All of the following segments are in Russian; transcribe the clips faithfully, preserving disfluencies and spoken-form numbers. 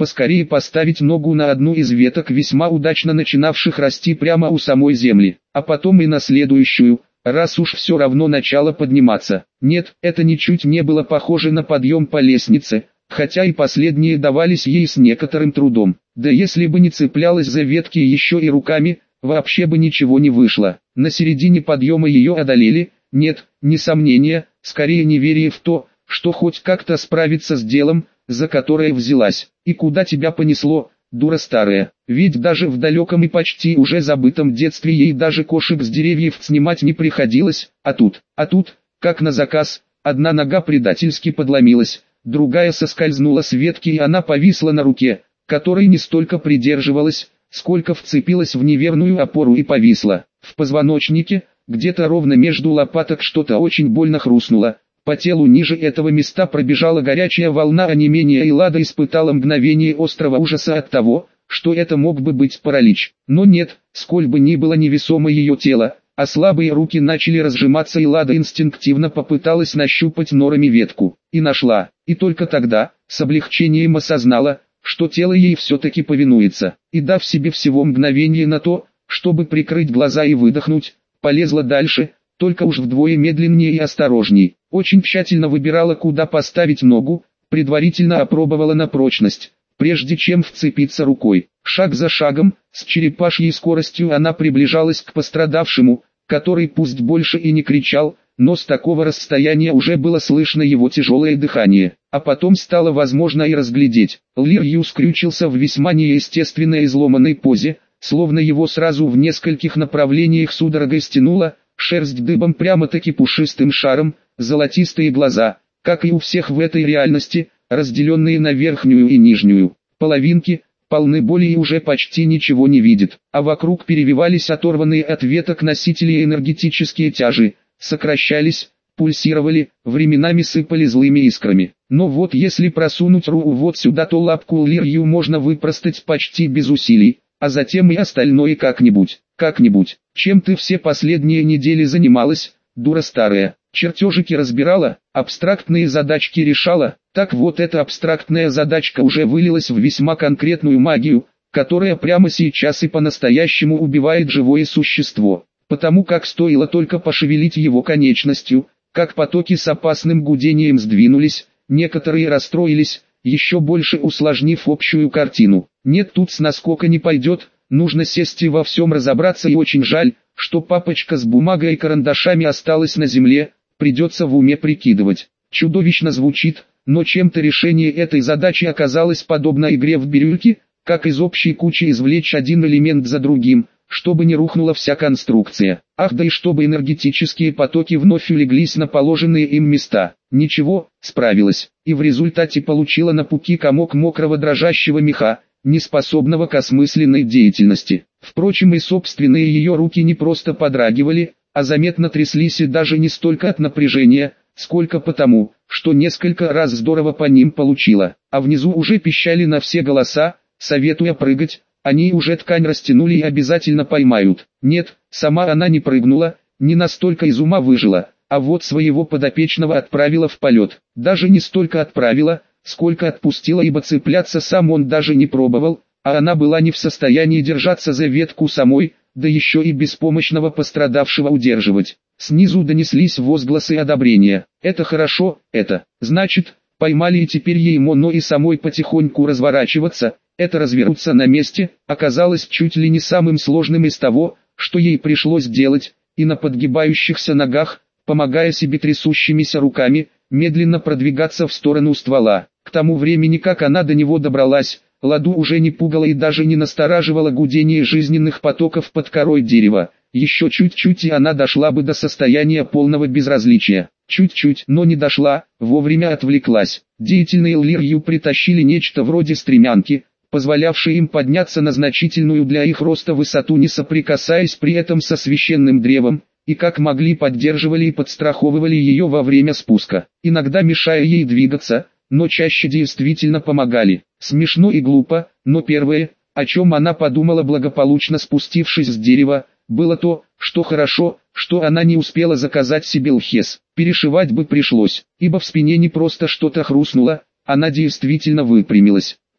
поскорее поставить ногу на одну из веток, весьма удачно начинавших расти прямо у самой земли, а потом и на следующую, раз уж все равно начало подниматься. Нет, это ничуть не было похоже на подъем по лестнице, хотя и последние давались ей с некоторым трудом. Да если бы не цеплялась за ветки еще и руками, вообще бы ничего не вышло. На середине подъема ее одолели, нет, не сомнения, скорее неверие в то, что хоть как-то справиться с делом, за которое взялась. И куда тебя понесло, дура старая? Ведь даже в далеком и почти уже забытом детстве ей даже кошек с деревьев снимать не приходилось, а тут, а тут, как на заказ, одна нога предательски подломилась, другая соскользнула с ветки и она повисла на руке, которой не столько придерживалась, сколько вцепилась в неверную опору и повисла. В позвоночнике, где-то ровно между лопаток что-то очень больно хрустнуло. По телу ниже этого места пробежала горячая волна онемения, и Лада испытала мгновение острого ужаса от того, что это мог бы быть паралич. Но нет, сколь бы ни было невесомо ее тело, а слабые руки начали разжиматься, и Лада инстинктивно попыталась нащупать норами ветку. И нашла. И только тогда, с облегчением осознала, что тело ей все-таки повинуется. И дав себе всего мгновение на то, чтобы прикрыть глаза и выдохнуть, полезла дальше, только уж вдвое медленнее и осторожней. Очень тщательно выбирала, куда поставить ногу, предварительно опробовала на прочность, прежде чем вцепиться рукой. Шаг за шагом, с черепашьей скоростью она приближалась к пострадавшему, который пусть больше и не кричал, но с такого расстояния уже было слышно его тяжелое дыхание. А потом стало возможно и разглядеть. Лир Ю скрючился в весьма неестественной изломанной позе, словно его сразу в нескольких направлениях судорогой стянуло, шерсть дыбом прямо-таки пушистым шаром, золотистые глаза, как и у всех в этой реальности, разделенные на верхнюю и нижнюю половинки, полны боли и уже почти ничего не видит, а вокруг перевивались оторванные от веток носители энергетические тяжи, сокращались, пульсировали, временами сыпали злыми искрами. Но вот если просунуть руку вот сюда, то лапку Лир Ю можно выпростать почти без усилий, а затем и остальное как-нибудь, как-нибудь. Чем ты все последние недели занималась, дура старая? Чертежики разбирала, абстрактные задачки решала. Так вот, эта абстрактная задачка уже вылилась в весьма конкретную магию, которая прямо сейчас и по-настоящему убивает живое существо. Потому как стоило только пошевелить его конечностью, как потоки с опасным гудением сдвинулись, некоторые расстроились, еще больше усложнив общую картину. Нет, тут с наскока не пойдет, нужно сесть и во всем разобраться, и очень жаль, что папочка с бумагой и карандашами осталась на земле, придется в уме прикидывать. Чудовищно звучит, но чем-то решение этой задачи оказалось подобно игре в бирюльки, как из общей кучи извлечь один элемент за другим, чтобы не рухнула вся конструкция. Ах, да и чтобы энергетические потоки вновь улеглись на положенные им места. Ничего, справилась, и в результате получила на пуки комок мокрого дрожащего меха, неспособного к осмысленной деятельности. Впрочем, и собственные ее руки не просто подрагивали, а заметно тряслись, и даже не столько от напряжения, сколько потому, что несколько раз здорово по ним получила. А внизу уже пищали на все голоса, советуя прыгать. Они уже ткань растянули и обязательно поймают. Нет, сама она не прыгнула, не настолько из ума выжила, а вот своего подопечного отправила в полет. Даже не столько отправила, сколько отпустила, ибо цепляться сам он даже не пробовал, а она была не в состоянии держаться за ветку самой, да еще и беспомощного пострадавшего удерживать. Снизу донеслись возгласы одобрения. Это хорошо, это, значит, поймали, и теперь ей моно и самой потихоньку разворачиваться. Это развернуться на месте оказалось чуть ли не самым сложным из того, что ей пришлось делать, и на подгибающихся ногах, помогая себе трясущимися руками, медленно продвигаться в сторону ствола. К тому времени, как она до него добралась, Ладу уже не пугало и даже не настораживало гудение жизненных потоков под корой дерева. Еще чуть-чуть и она дошла бы до состояния полного безразличия. Чуть-чуть, но не дошла, вовремя отвлеклась. Деятельные Лир Ю притащили нечто вроде стремянки, позволявшей им подняться на значительную для их роста высоту, не соприкасаясь при этом со священным древом, и как могли поддерживали и подстраховывали ее во время спуска, иногда мешая ей двигаться, но чаще действительно помогали. Смешно и глупо, но первое, о чем она подумала, благополучно спустившись с дерева, было то, что хорошо, что она не успела заказать себе лхес. Перешивать бы пришлось, ибо в спине не просто что-то хрустнуло, она действительно выпрямилась.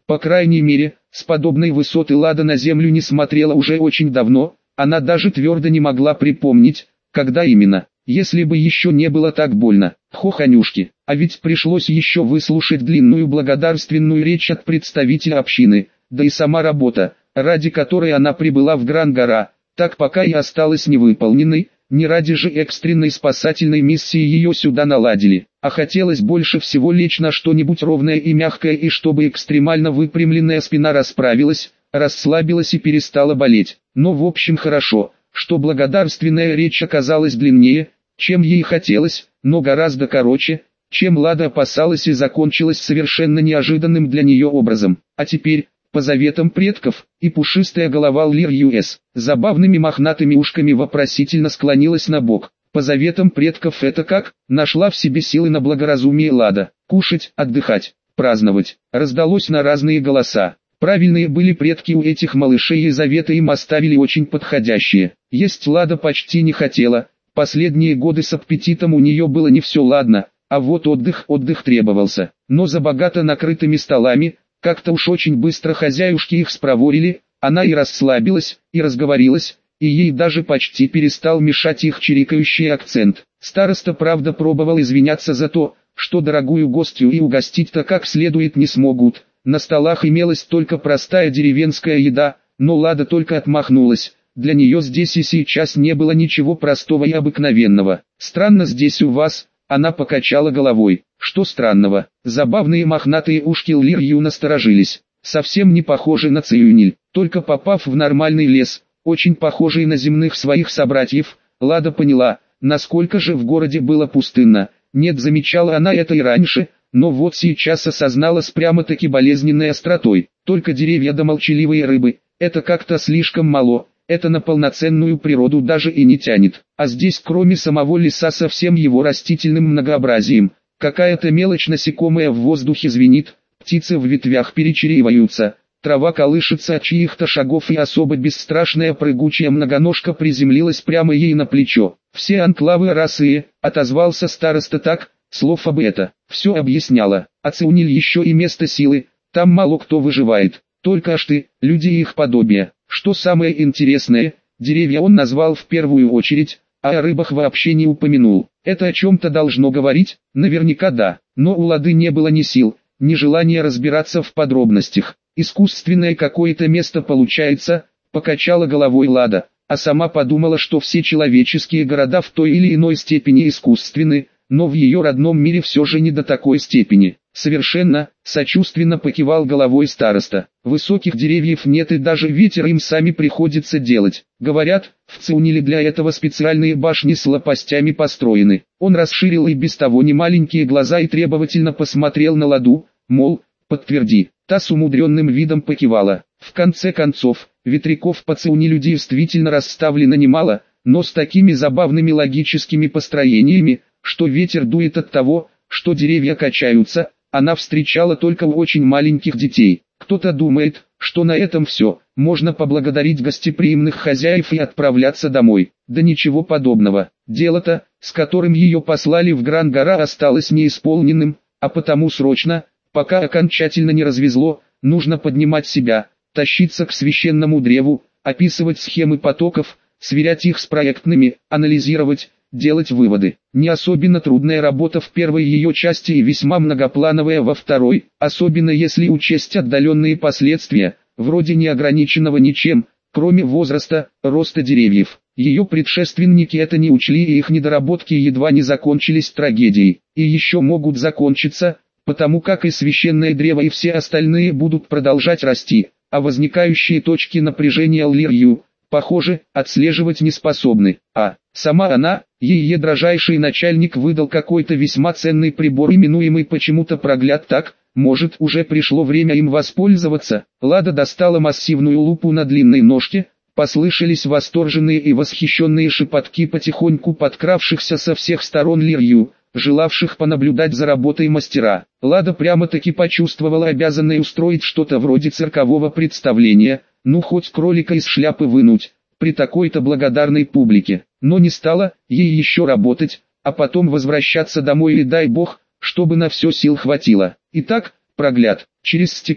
По крайней мере, с подобной высоты Лада на землю не смотрела уже очень давно, она даже твердо не могла припомнить, когда именно. Если бы еще не было так больно. Хоханюшки, а ведь пришлось еще выслушать длинную благодарственную речь от представителя общины, да и сама работа, ради которой она прибыла в Гран-Гора, так пока и осталась невыполненной. Не ради же экстренной спасательной миссии ее сюда наладили, а хотелось больше всего лечь на что-нибудь ровное и мягкое, и чтобы экстремально выпрямленная спина расправилась, расслабилась и перестала болеть. Но в общем хорошо, что благодарственная речь оказалась длиннее, чем ей хотелось, но гораздо короче, чем Лада опасалась, и закончилась совершенно неожиданным для нее образом. А теперь, по заветам предков, и пушистая голова Лир Юэс, забавными мохнатыми ушками вопросительно склонилась на бок. По заветам предков это как? Нашла в себе силы на благоразумие Лада. Кушать, отдыхать, праздновать. Раздалось на разные голоса. Правильные были предки у этих малышей, и заветы им оставили очень подходящие. Есть Лада почти не хотела. Последние годы с аппетитом у нее было не все ладно, а вот отдых, отдых требовался. Но за богато накрытыми столами, как-то уж очень быстро хозяюшки их спроворили, она и расслабилась, и разговорилась, и ей даже почти перестал мешать их чирикающий акцент. Староста правда пробовал извиняться за то, что дорогую гостью и угостить-то как следует не смогут. На столах имелась только простая деревенская еда, но Лада только отмахнулась. Для нее здесь и сейчас не было ничего простого и обыкновенного. «Странно здесь у вас», — она покачала головой. «Что странного?» Забавные мохнатые ушки Лир Ю насторожились. Совсем не похожи на Циюниль, только попав в нормальный лес, очень похожий на земных своих собратьев, Лада поняла, насколько же в городе было пустынно. Нет, замечала она это и раньше, но вот сейчас осознала с прямо-таки болезненной остротой. Только деревья да молчаливые рыбы, это как-то слишком мало. Это на полноценную природу даже и не тянет. А здесь кроме самого леса со всем его растительным многообразием, какая-то мелочь насекомая в воздухе звенит, птицы в ветвях перечериваются, трава колышется от чьих-то шагов, и особо бесстрашная прыгучая многоножка приземлилась прямо ей на плечо. «Все анклавы расы», — отозвался староста так, слов об это, все объясняло. А Циюниль еще и место силы, там мало кто выживает, только аж ты, люди и их подобие. Что самое интересное, деревья он назвал в первую очередь, а о рыбах вообще не упомянул. Это о чем-то должно говорить? Наверняка да, но у Лады не было ни сил, ни желания разбираться в подробностях. Искусственное какое-то место получается, покачала головой Лада, а сама подумала, что все человеческие города в той или иной степени искусственны, но в ее родном мире все же не до такой степени. Совершенно, сочувственно покивал головой староста. Высоких деревьев нет, и даже ветер им сами приходится делать. Говорят, в Циюниле для этого специальные башни с лопастями построены. Он расширил и без того немаленькие глаза и требовательно посмотрел на Ладу, мол, подтверди. Та с умудренным видом покивала. В конце концов, ветряков по Циюнилю действительно расставлено немало, но с такими забавными логическими построениями, что ветер дует от того, что деревья качаются. Она встречала только у очень маленьких детей. Кто-то думает, что на этом все, можно поблагодарить гостеприимных хозяев и отправляться домой. Да ничего подобного. Дело-то, с которым ее послали в Гран-Гора, осталось неисполненным, а потому срочно, пока окончательно не развезло, нужно поднимать себя, тащиться к священному древу, описывать схемы потоков, сверять их с проектными, анализировать, делать выводы. Не особенно трудная работа в первой ее части и весьма многоплановая во второй, особенно если учесть отдаленные последствия, вроде неограниченного ничем, кроме возраста, роста деревьев. Ее предшественники это не учли, и их недоработки едва не закончились трагедией, и еще могут закончиться, потому как и священное древо и все остальные будут продолжать расти, а возникающие точки напряжения Лир Ю, похоже, отслеживать не способны. А сама она, ее дрожайший начальник, выдал какой-то весьма ценный прибор, именуемый почему-то прогляд. Так, может, уже пришло время им воспользоваться. Лада достала массивную лупу на длинной ножке, послышались восторженные и восхищенные шепотки потихоньку подкравшихся со всех сторон Лир Ю, желавших понаблюдать за работой мастера. Лада прямо-таки почувствовала обязанной устроить что-то вроде циркового представления, ну хоть кролика из шляпы вынуть, при такой-то благодарной публике. Но не стала, ей еще работать, а потом возвращаться домой, и дай бог, чтобы на все сил хватило. Итак, прогляд. Через стекло,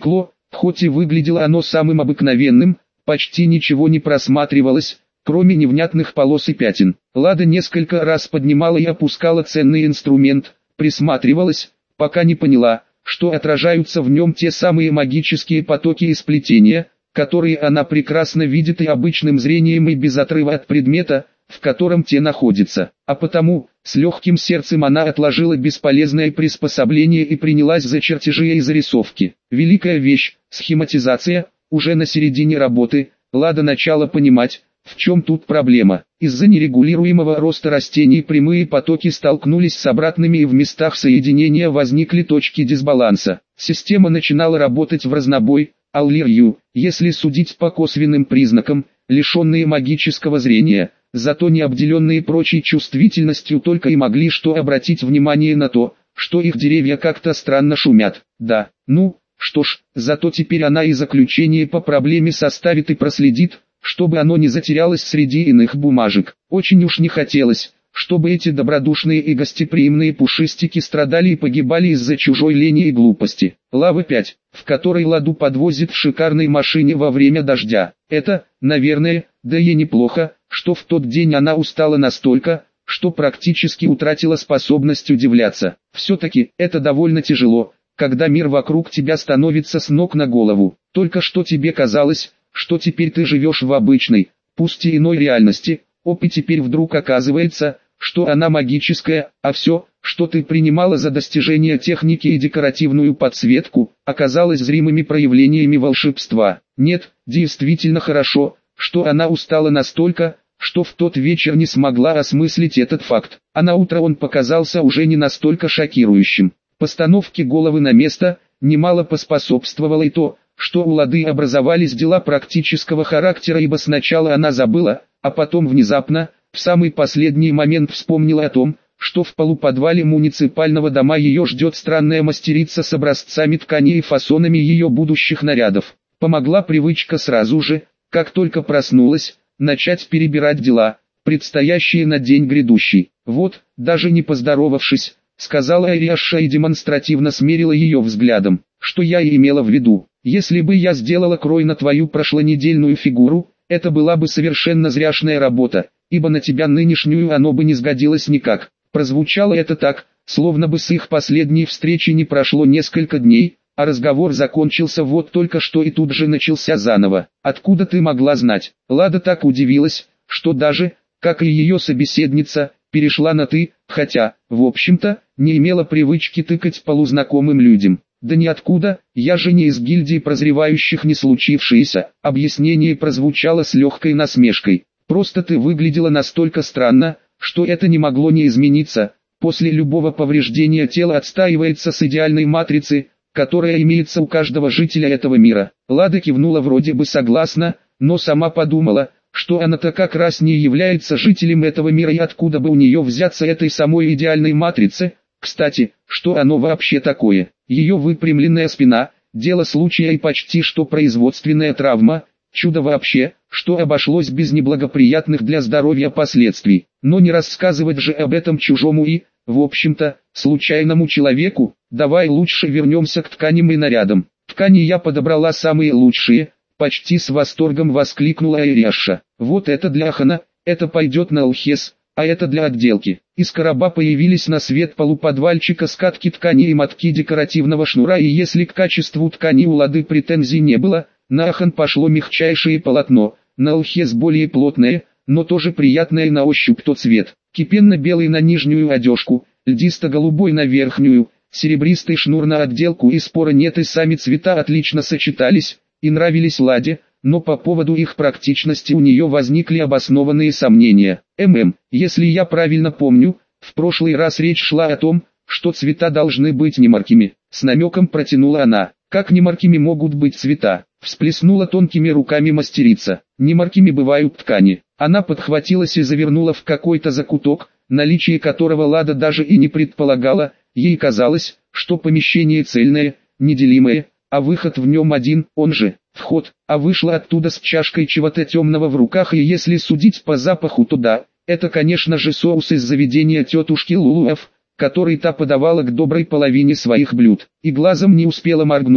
Хоть и выглядело оно самым обыкновенным, почти ничего не просматривалось, кроме невнятных полос и пятен. Лада несколько раз поднимала и опускала ценный инструмент, присматривалась, пока не поняла, что отражаются в нем те самые магические потоки и сплетения, которые она прекрасно видит и обычным зрением и без отрыва от предмета, в котором те находятся. А потому, с легким сердцем она отложила бесполезное приспособление и принялась за чертежи и зарисовки. Великая вещь, схематизация, уже на середине работы, Лада начала понимать, в чем тут проблема. Из-за нерегулируемого роста растений прямые потоки столкнулись с обратными и в местах соединения возникли точки дисбаланса. Система начинала работать в разнобой, аллирью, если судить по косвенным признакам, лишенные магического зрения, зато не обделенные прочей чувствительностью только и могли что обратить внимание на то, что их деревья как-то странно шумят. Да, ну, что ж, зато теперь она и заключение по проблеме составит и проследит, чтобы оно не затерялось среди иных бумажек. Очень уж не хотелось, чтобы эти добродушные и гостеприимные пушистики страдали и погибали из-за чужой лени и глупости. Лава пять, в которой Ладу подвозит в шикарной машине во время дождя. Это, наверное, да и неплохо, что в тот день она устала настолько, что практически утратила способность удивляться. Все-таки это довольно тяжело, когда мир вокруг тебя становится с ног на голову. Только что тебе казалось, что теперь ты живешь в обычной, пусть и иной реальности, оп, и теперь вдруг оказывается, что она магическая, а все, что ты принимала за достижение техники и декоративную подсветку, оказалось зримыми проявлениями волшебства. Нет, действительно хорошо, что она устала настолько, что в тот вечер не смогла осмыслить этот факт, а на утро он показался уже не настолько шокирующим. Постановке головы на место немало поспособствовало и то, что у Лады образовались дела практического характера, ибо сначала она забыла, а потом внезапно, в самый последний момент вспомнила о том, что в полуподвале муниципального дома ее ждет странная мастерица с образцами тканей и фасонами ее будущих нарядов. Помогла привычка сразу же, как только проснулась, начать перебирать дела, предстоящие на день грядущий. Вот, даже не поздоровавшись, сказала Ариаша и демонстративно смерила ее взглядом. Что я и имела в виду, если бы я сделала крой на твою прошлонедельную фигуру, это была бы совершенно зряшная работа, ибо на тебя нынешнюю оно бы не сгодилось никак. Прозвучало это так, словно бы с их последней встречи не прошло несколько дней, а разговор закончился вот только что и тут же начался заново. Откуда ты могла знать? Лада так удивилась, что даже, как и ее собеседница, перешла на «ты», хотя, в общем-то, не имела привычки тыкать полузнакомым людям. Да ниоткуда, я же не из гильдии прозревающих не случившееся. Объяснение прозвучало с легкой насмешкой. Просто ты выглядела настолько странно, что это не могло не измениться. После любого повреждения тело отстаивается с идеальной матрицы, которая имеется у каждого жителя этого мира. Лада кивнула вроде бы согласно, но сама подумала, что она-то как раз не является жителем этого мира и откуда бы у нее взяться этой самой идеальной матрице. Кстати, что оно вообще такое? Ее выпрямленная спина, дело случая и почти что производственная травма, чудо вообще, что обошлось без неблагоприятных для здоровья последствий. Но не рассказывать же об этом чужому и, в общем-то, случайному человеку. Давай лучше вернемся к тканям и нарядам. Ткани я подобрала самые лучшие, почти с восторгом воскликнула Айряша. Вот это для Хана, это пойдет на Алхес, а это для отделки. Из короба появились на свет полуподвальчика скатки ткани и мотки декоративного шнура, и если к качеству ткани у Лады претензий не было, на Ахан пошло мягчайшее полотно, на Алхес более плотное, но тоже приятное на ощупь то цвет. Кипенно-белый на нижнюю одежку, льдисто-голубой на верхнюю, серебристый шнур на отделку, и спора нет, и сами цвета отлично сочетались и нравились Ладе, но по поводу их практичности у нее возникли обоснованные сомнения. ММ, если я правильно помню, в прошлый раз речь шла о том, что цвета должны быть немаркими. С намеком протянула она. Как немаркими могут быть цвета? Всплеснула тонкими руками мастерица. Немаркими бывают ткани. Она подхватилась и завернула в какой-то закуток, наличие которого Лада даже и не предполагала. Ей казалось, что помещение цельное, неделимое, а выход в нем один, он же вход, а вышла оттуда с чашкой чего-то темного в руках, и если судить по запаху, то да, это конечно же соус из заведения тетушки Лулуэф, который та подавала к доброй половине своих блюд, и глазом не успела моргнуть,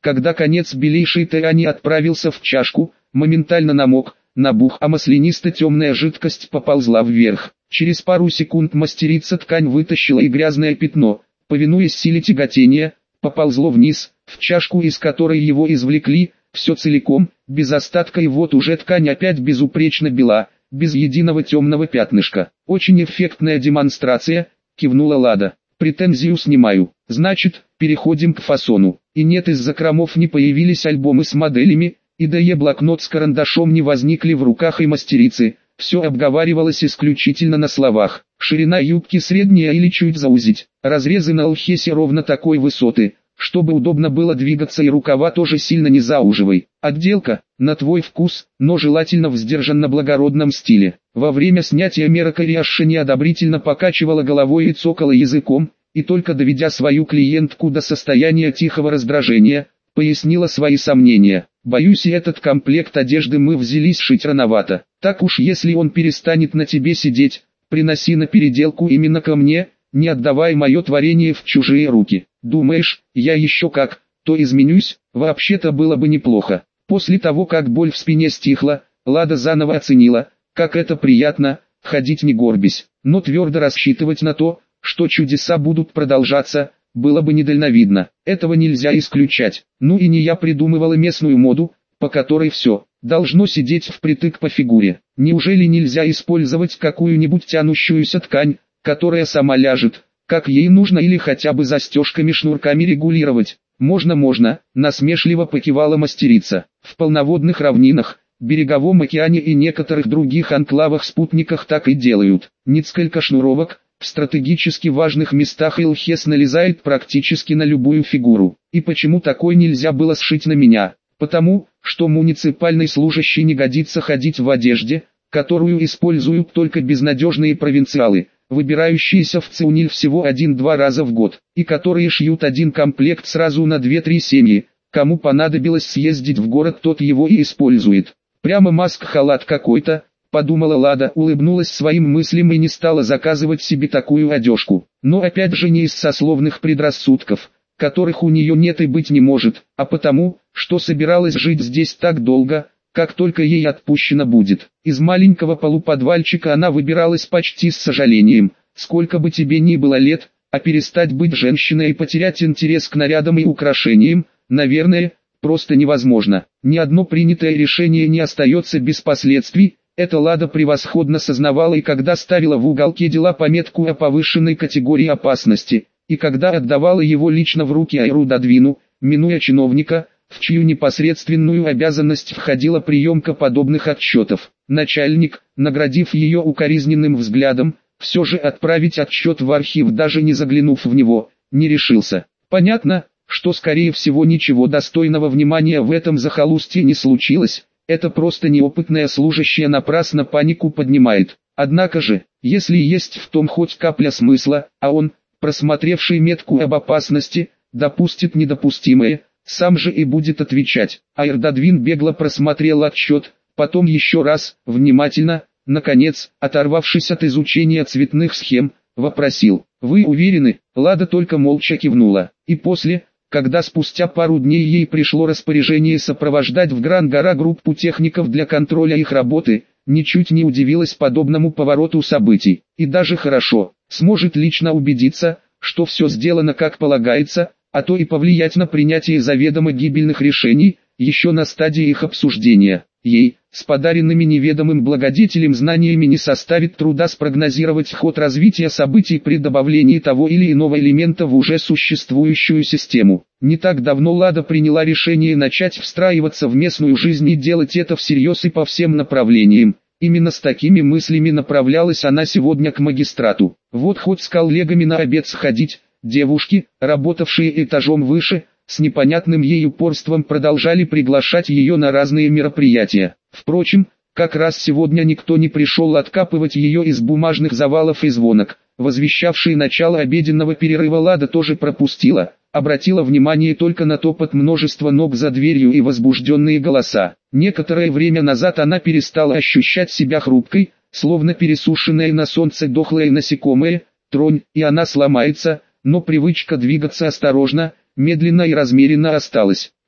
Когда конец белейшей ткани отправился в чашку, моментально намок, набух, а маслянисто-темная жидкость поползла вверх. Через пару секунд мастерица ткань вытащила, и грязное пятно, повинуясь силе тяготения, поползло вниз, в чашку, из которой его извлекли, все целиком, без остатка, и вот уже ткань опять безупречно бела, без единого темного пятнышка. «Очень эффектная демонстрация», — кивнула Лада. «Претензию снимаю. Значит, переходим к фасону». И нет, из закромов не появились альбомы с моделями, и да и блокнот с карандашом не возникли в руках и мастерицы. Все обговаривалось исключительно на словах. Ширина юбки средняя или чуть заузить. Разрезы на лхесе ровно такой высоты, чтобы удобно было двигаться, и рукава тоже сильно не зауживай. Отделка, на твой вкус, но желательно в сдержанно-благородном стиле. Во время снятия мерок Ариашша неодобрительно покачивала головой и цокала языком, и только доведя свою клиентку до состояния тихого раздражения, пояснила свои сомнения. «Боюсь, и этот комплект одежды мы взялись шить рановато. Так уж, если он перестанет на тебе сидеть, приноси на переделку именно ко мне, не отдавай мое творение в чужие руки. Думаешь, я еще как, то изменюсь? Вообще-то было бы неплохо». После того, как боль в спине стихла, Лада заново оценила, как это приятно, ходить не горбясь, но твердо рассчитывать на то, что чудеса будут продолжаться, было бы недальновидно. Этого нельзя исключать. Ну и не я придумывала местную моду, по которой все должно сидеть впритык по фигуре. Неужели нельзя использовать какую-нибудь тянущуюся ткань, которая сама ляжет, как ей нужно, или хотя бы застежками-шнурками регулировать? «Можно, можно», — насмешливо покивала мастерица. «В полноводных равнинах, береговом океане и некоторых других анклавах-спутниках так и делают. Несколько шнуровок, в стратегически важных местах Илхес налезает практически на любую фигуру. И почему такой нельзя было сшить на меня? Потому, что муниципальный служащий не годится ходить в одежде, которую используют только безнадежные провинциалы, выбирающиеся в Циуниль всего один-два раза в год, и которые шьют один комплект сразу на две-три семьи. Кому понадобилось съездить в город, тот его и использует. Прямо маск-халат какой-то», — подумала Лада, улыбнулась своим мыслям и не стала заказывать себе такую одежку. Но опять же не из сословных предрассудков, которых у нее нет и быть не может, а потому, что собиралась жить здесь так долго, как только ей отпущено будет. Из маленького полуподвальчика она выбиралась почти с сожалением. Сколько бы тебе ни было лет, а перестать быть женщиной и потерять интерес к нарядам и украшениям, наверное, просто невозможно. Ни одно принятое решение не остается без последствий. Это Лада превосходно сознавала, и когда ставила в уголке дела пометку о повышенной категории опасности, и когда отдавала его лично в руки Айру Дадвину, минуя чиновника, в чью непосредственную обязанность входила приемка подобных отчетов. Начальник, наградив ее укоризненным взглядом, все же отправить отчет в архив, даже не заглянув в него, не решился. Понятно, что скорее всего ничего достойного внимания в этом захолустье не случилось. Это просто неопытная служащая напрасно панику поднимает. Однако же, если есть в том хоть капля смысла, а он, просмотревший метку об опасности, допустит недопустимое, сам же и будет отвечать. Айр Дадвин бегло просмотрел отчет, потом еще раз, внимательно, наконец, оторвавшись от изучения цветных схем, вопросил: «Вы уверены?» Лада только молча кивнула. И после, когда спустя пару дней ей пришло распоряжение сопровождать в Гран-Гора группу техников для контроля их работы, ничуть не удивилась подобному повороту событий. И даже хорошо, сможет лично убедиться, что все сделано как полагается, а то и повлиять на принятие заведомо гибельных решений, еще на стадии их обсуждения. Ей, с подаренными неведомым благодетелем знаниями, не составит труда спрогнозировать ход развития событий при добавлении того или иного элемента в уже существующую систему. Не так давно Лада приняла решение начать встраиваться в местную жизнь и делать это всерьез и по всем направлениям. Именно с такими мыслями направлялась она сегодня к магистрату. Вот хоть с коллегами на обед сходить. Девушки, работавшие этажом выше, с непонятным ей упорством продолжали приглашать ее на разные мероприятия. Впрочем, как раз сегодня никто не пришел откапывать ее из бумажных завалов и звонок, возвещавший начало обеденного перерыва. Лада тоже пропустила, обратила внимание только на топот множества ног за дверью и возбужденные голоса. Некоторое время назад она перестала ощущать себя хрупкой, словно пересушенное на солнце дохлое насекомое. Тронь, и она сломается. Но привычка двигаться осторожно, медленно и размеренно осталась.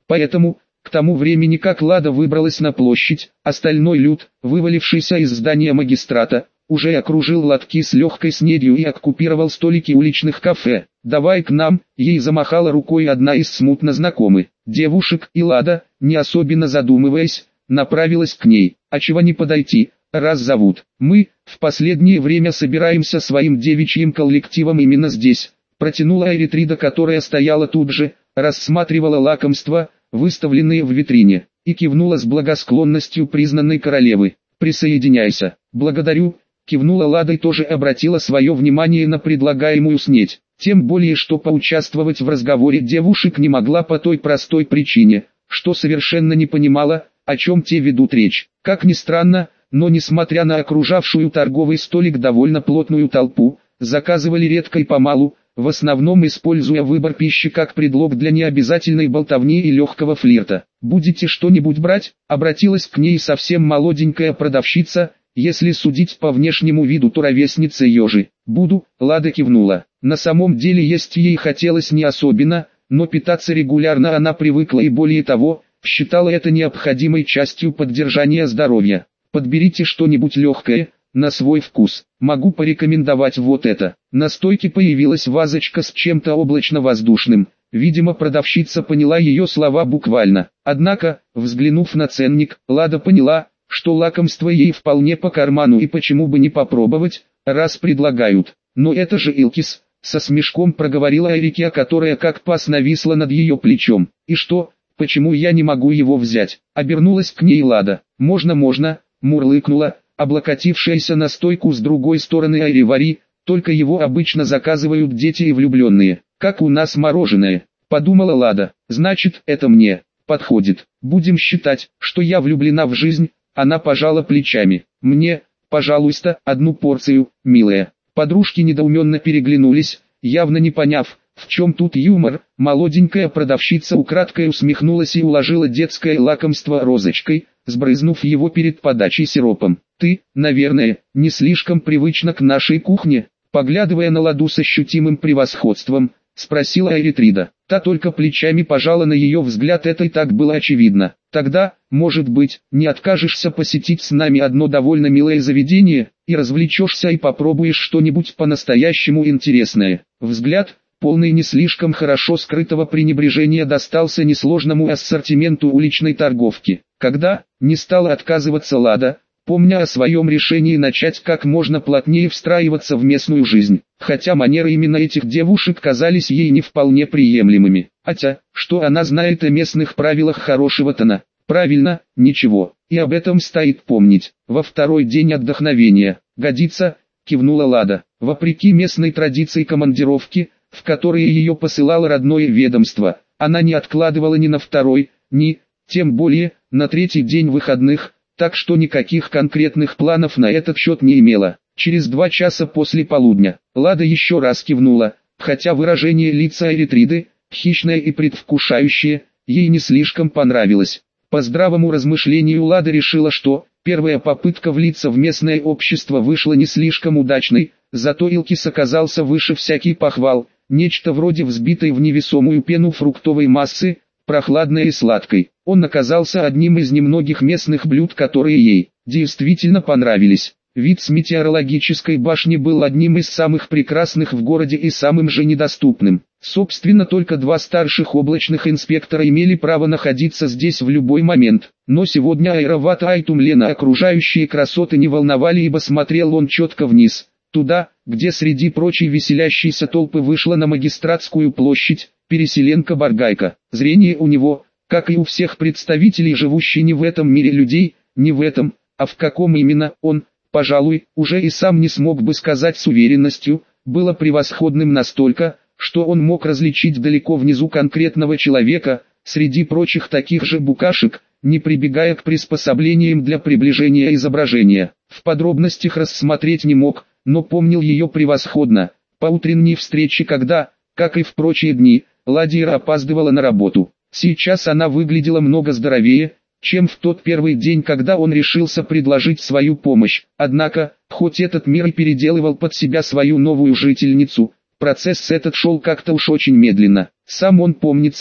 Поэтому, к тому времени как Лада выбралась на площадь, остальной люд, вывалившийся из здания магистрата, уже окружил лотки с легкой снедью и оккупировал столики уличных кафе. «Давай к нам», — ей замахала рукой одна из смутно знакомых девушек, и Лада, не особенно задумываясь, направилась к ней. «А чего не подойти, раз зовут? Мы, в последнее время собираемся своим девичьим коллективом именно здесь», — протянула Эритрида, которая стояла тут же, рассматривала лакомства, выставленные в витрине, и кивнула с благосклонностью признанной королевы. «Присоединяйся». «Благодарю», — кивнула Лада и тоже обратила свое внимание на предлагаемую снедь. Тем более, что поучаствовать в разговоре девушек не могла по той простой причине, что совершенно не понимала, о чем те ведут речь. Как ни странно, но несмотря на окружавшую торговый столик довольно плотную толпу, заказывали редко и помалу, в основном используя выбор пищи как предлог для необязательной болтовни и легкого флирта. «Будете что-нибудь брать?» — обратилась к ней совсем молоденькая продавщица, если судить по внешнему виду, то ровесница Ёжи. «Буду», — Лада кивнула. На самом деле есть ей хотелось не особенно, но питаться регулярно она привыкла и более того, считала это необходимой частью поддержания здоровья. «Подберите что-нибудь легкое, на свой вкус. Могу порекомендовать вот это». На стойке появилась вазочка с чем-то облачно-воздушным. Видимо, продавщица поняла ее слова буквально. Однако, взглянув на ценник, Лада поняла, что лакомство ей вполне по карману и почему бы не попробовать, раз предлагают. «Но это же Илкис», — со смешком проговорила Эрике, которая как пас нависла над ее плечом. «И что, почему я не могу его взять?» — обернулась к ней Лада. «Можно, можно», — мурлыкнула, облокотившаяся на стойку с другой стороны Айривари, «только его обычно заказывают дети и влюбленные, как у нас мороженое», — подумала Лада. «Значит, это мне подходит. Будем считать, что я влюблена в жизнь». Она пожала плечами. «Мне, пожалуйста, одну порцию, милая». Подружки недоуменно переглянулись, явно не поняв, в чем тут юмор. Молоденькая продавщица украдкой усмехнулась и уложила детское лакомство розочкой, сбрызнув его перед подачей сиропом. «Ты, наверное, не слишком привычна к нашей кухне?» Поглядывая на Ладу с ощутимым превосходством, спросила Эритрида. Та только плечами пожала, на ее взгляд это и так было очевидно. «Тогда, может быть, не откажешься посетить с нами одно довольно милое заведение, и развлечешься и попробуешь что-нибудь по-настоящему интересное». Взгляд, полный не слишком хорошо скрытого пренебрежения, достался несложному ассортименту уличной торговки. Когда не стала отказываться Лада, помня о своем решении начать как можно плотнее встраиваться в местную жизнь, хотя манеры именно этих девушек казались ей не вполне приемлемыми. Хотя, что она знает о местных правилах хорошего тона? Правильно, ничего, и об этом стоит помнить. Во второй день отдохновения. «Годится», — кивнула Лада. Вопреки местной традиции командировки, в которые ее посылало родное ведомство, она не откладывала ни на второй, ни, тем более, на третий день выходных, так что никаких конкретных планов на этот счет не имела. Через два часа после полудня, Лада еще раз кивнула, хотя выражение лица Эритриды, хищное и предвкушающее, ей не слишком понравилось. По здравому размышлению Лада решила, что первая попытка влиться в местное общество вышла не слишком удачной, зато Илкис оказался выше всякий похвал, нечто вроде взбитой в невесомую пену фруктовой массы, прохладной и сладкой. Он оказался одним из немногих местных блюд, которые ей действительно понравились. Вид с метеорологической башни был одним из самых прекрасных в городе и самым же недоступным. Собственно, только два старших облачных инспектора имели право находиться здесь в любой момент. Но сегодня Айравата Айтумлена окружающие красоты не волновали, ибо смотрел он четко вниз, туда, где среди прочей веселящейся толпы вышла на магистратскую площадь переселенка Баргайка. Зрение у него, как и у всех представителей живущей не в этом мире людей, не в этом, а в каком именно он, пожалуй, уже и сам не смог бы сказать с уверенностью, было превосходным настолько, что он мог различить далеко внизу конкретного человека, среди прочих таких же букашек, не прибегая к приспособлениям для приближения изображения. В подробностях рассмотреть не мог, но помнил ее превосходно. По утренней встрече, когда, как и в прочие дни, Ладира опаздывала на работу. Сейчас она выглядела много здоровее, чем в тот первый день, когда он решился предложить свою помощь. Однако, хоть этот мир и переделывал под себя свою новую жительницу, процесс этот шел как-то уж очень медленно. Сам он, помнится,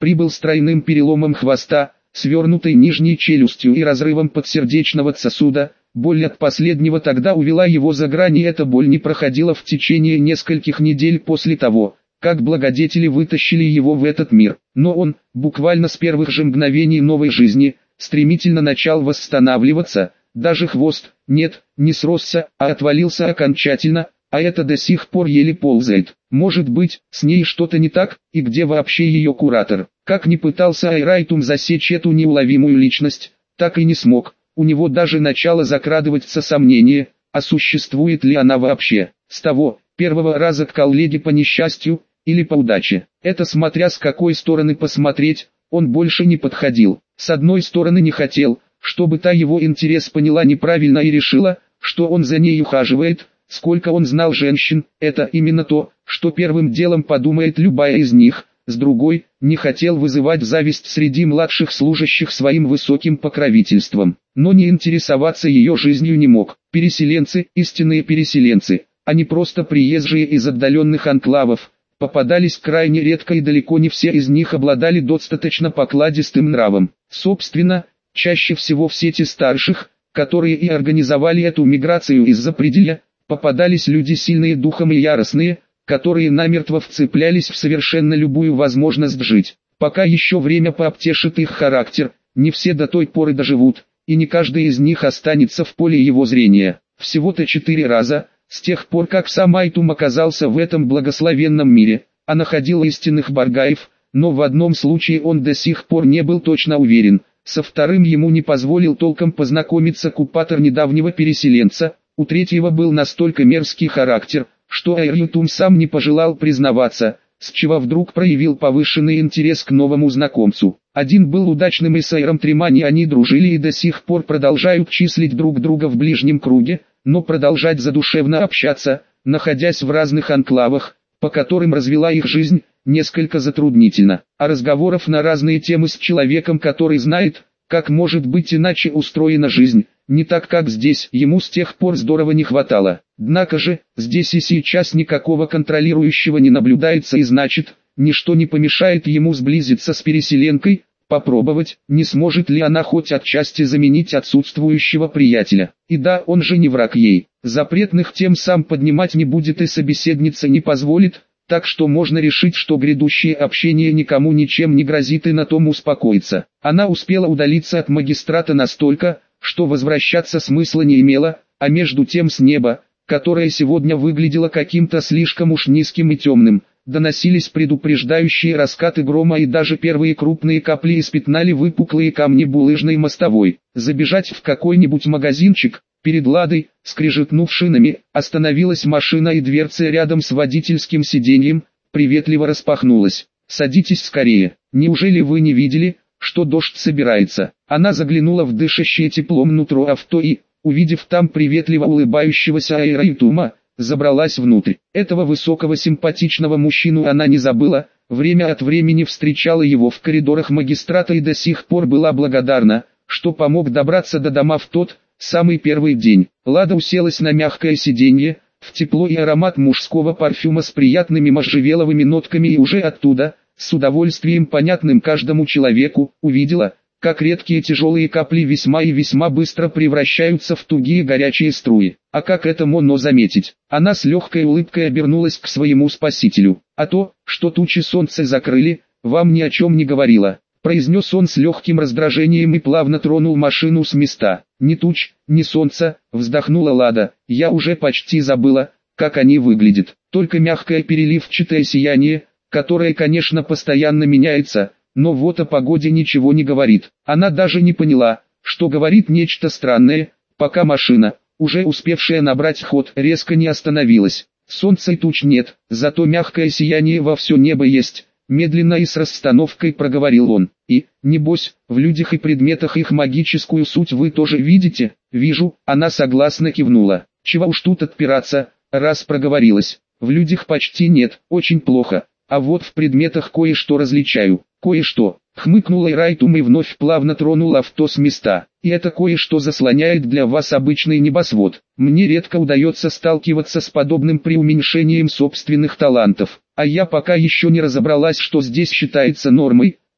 Прибыл с тройным переломом хвоста, свернутой нижней челюстью и разрывом подсердечного сосуда. Боль от последнего тогда увела его за грань, и эта боль не проходила в течение нескольких недель после того, как благодетели вытащили его в этот мир. Но он, буквально с первых же мгновений новой жизни, стремительно начал восстанавливаться. Даже хвост, нет, не сросся, а отвалился окончательно, а это до сих пор еле ползает. Может быть, с ней что-то не так, и где вообще ее куратор? Как ни пытался Айрайтум засечь эту неуловимую личность, так и не смог. У него даже начало закрадываться сомнение, а существует ли она вообще. С того, первого раза к коллеге по несчастью, или по удаче. Это смотря с какой стороны посмотреть, он больше не подходил. С одной стороны не хотел, чтобы та его интерес поняла неправильно и решила, что он за ней ухаживает. Сколько он знал женщин, это именно то, что первым делом подумает любая из них. С другой, не хотел вызывать зависть среди младших служащих своим высоким покровительством, но не интересоваться ее жизнью не мог. Переселенцы, истинные переселенцы, а не просто приезжие из отдаленных анклавов, попадались крайне редко, и далеко не все из них обладали достаточно покладистым нравом. Собственно, чаще всего в сети старших, которые и организовали эту миграцию из-за пределя, попадались люди сильные духом и яростные, которые намертво вцеплялись в совершенно любую возможность жить. Пока еще время пообтешит их характер, не все до той поры доживут, и не каждый из них останется в поле его зрения. Всего-то четыре раза, с тех пор как сам Айтум оказался в этом благословенном мире, а находил истинных баргаев, но в одном случае он до сих пор не был точно уверен. Со вторым ему не позволил толком познакомиться купатор недавнего переселенца, у третьего был настолько мерзкий характер, что Айрайтум сам не пожелал признаваться, с чего вдруг проявил повышенный интерес к новому знакомцу. Один был удачным, и с Айром Тремани они дружили и до сих пор продолжают числить друг друга в ближнем круге, но продолжать задушевно общаться, находясь в разных анклавах, по которым развела их жизнь, несколько затруднительно. А разговоров на разные темы с человеком, который знает, как может быть иначе устроена жизнь, не так как здесь, ему с тех пор здорово не хватало. Однако же, здесь и сейчас никакого контролирующего не наблюдается, и значит, ничто не помешает ему сблизиться с переселенкой, попробовать, не сможет ли она хоть отчасти заменить отсутствующего приятеля. И да, он же не враг ей. Запретных тем сам поднимать не будет и собеседница не позволит, так что можно решить, что грядущее общение никому ничем не грозит, и на том успокоиться. Она успела удалиться от магистрата настолько, что возвращаться смысла не имело, а между тем с неба, которое сегодня выглядело каким-то слишком уж низким и темным, доносились предупреждающие раскаты грома, и даже первые крупные капли испятнали выпуклые камни булыжной мостовой. Забежать в какой-нибудь магазинчик, перед Ладой, скрежетнув шинами, остановилась машина, и дверца рядом с водительским сиденьем приветливо распахнулась. «Садитесь скорее, неужели вы не видели, что дождь собирается?» Она заглянула в дышащее теплом нутро авто и, увидев там приветливо улыбающегося Айрайтума, забралась внутрь. Этого высокого симпатичного мужчину она не забыла, время от времени встречала его в коридорах магистрата и до сих пор была благодарна, что помог добраться до дома в тот, самый первый день. Лада уселась на мягкое сиденье, в тепло и аромат мужского парфюма с приятными можжевеловыми нотками, и уже оттуда, с удовольствием понятным каждому человеку, увидела, как редкие тяжелые капли весьма и весьма быстро превращаются в тугие горячие струи. А как это можно заметить? Она с легкой улыбкой обернулась к своему спасителю. «А то, что тучи солнца закрыли, вам ни о чем не говорило», произнес он с легким раздражением и плавно тронул машину с места. «Ни туч, ни солнца», вздохнула Лада, «я уже почти забыла, как они выглядят. Только мягкое переливчатое сияние, которое, конечно, постоянно меняется, но вот о погоде ничего не говорит». Она даже не поняла, что говорит нечто странное, пока машина, уже успевшая набрать ход, резко не остановилась. Солнца и туч нет, зато мягкое сияние во все небо есть, медленно и с расстановкой проговорил он. «И, небось, в людях и предметах их магическую суть вы тоже видите?» «Вижу», она согласно кивнула. «Чего уж тут отпираться, раз проговорилась. В людях почти нет, очень плохо, а вот в предметах кое-что различаю». «Кое-что», хмыкнула Айрайтум и вновь плавно тронул авто с места. «И это кое-что заслоняет для вас обычный небосвод. Мне редко удается сталкиваться с подобным преуменьшением собственных талантов, а я пока еще не разобралась, что здесь считается нормой,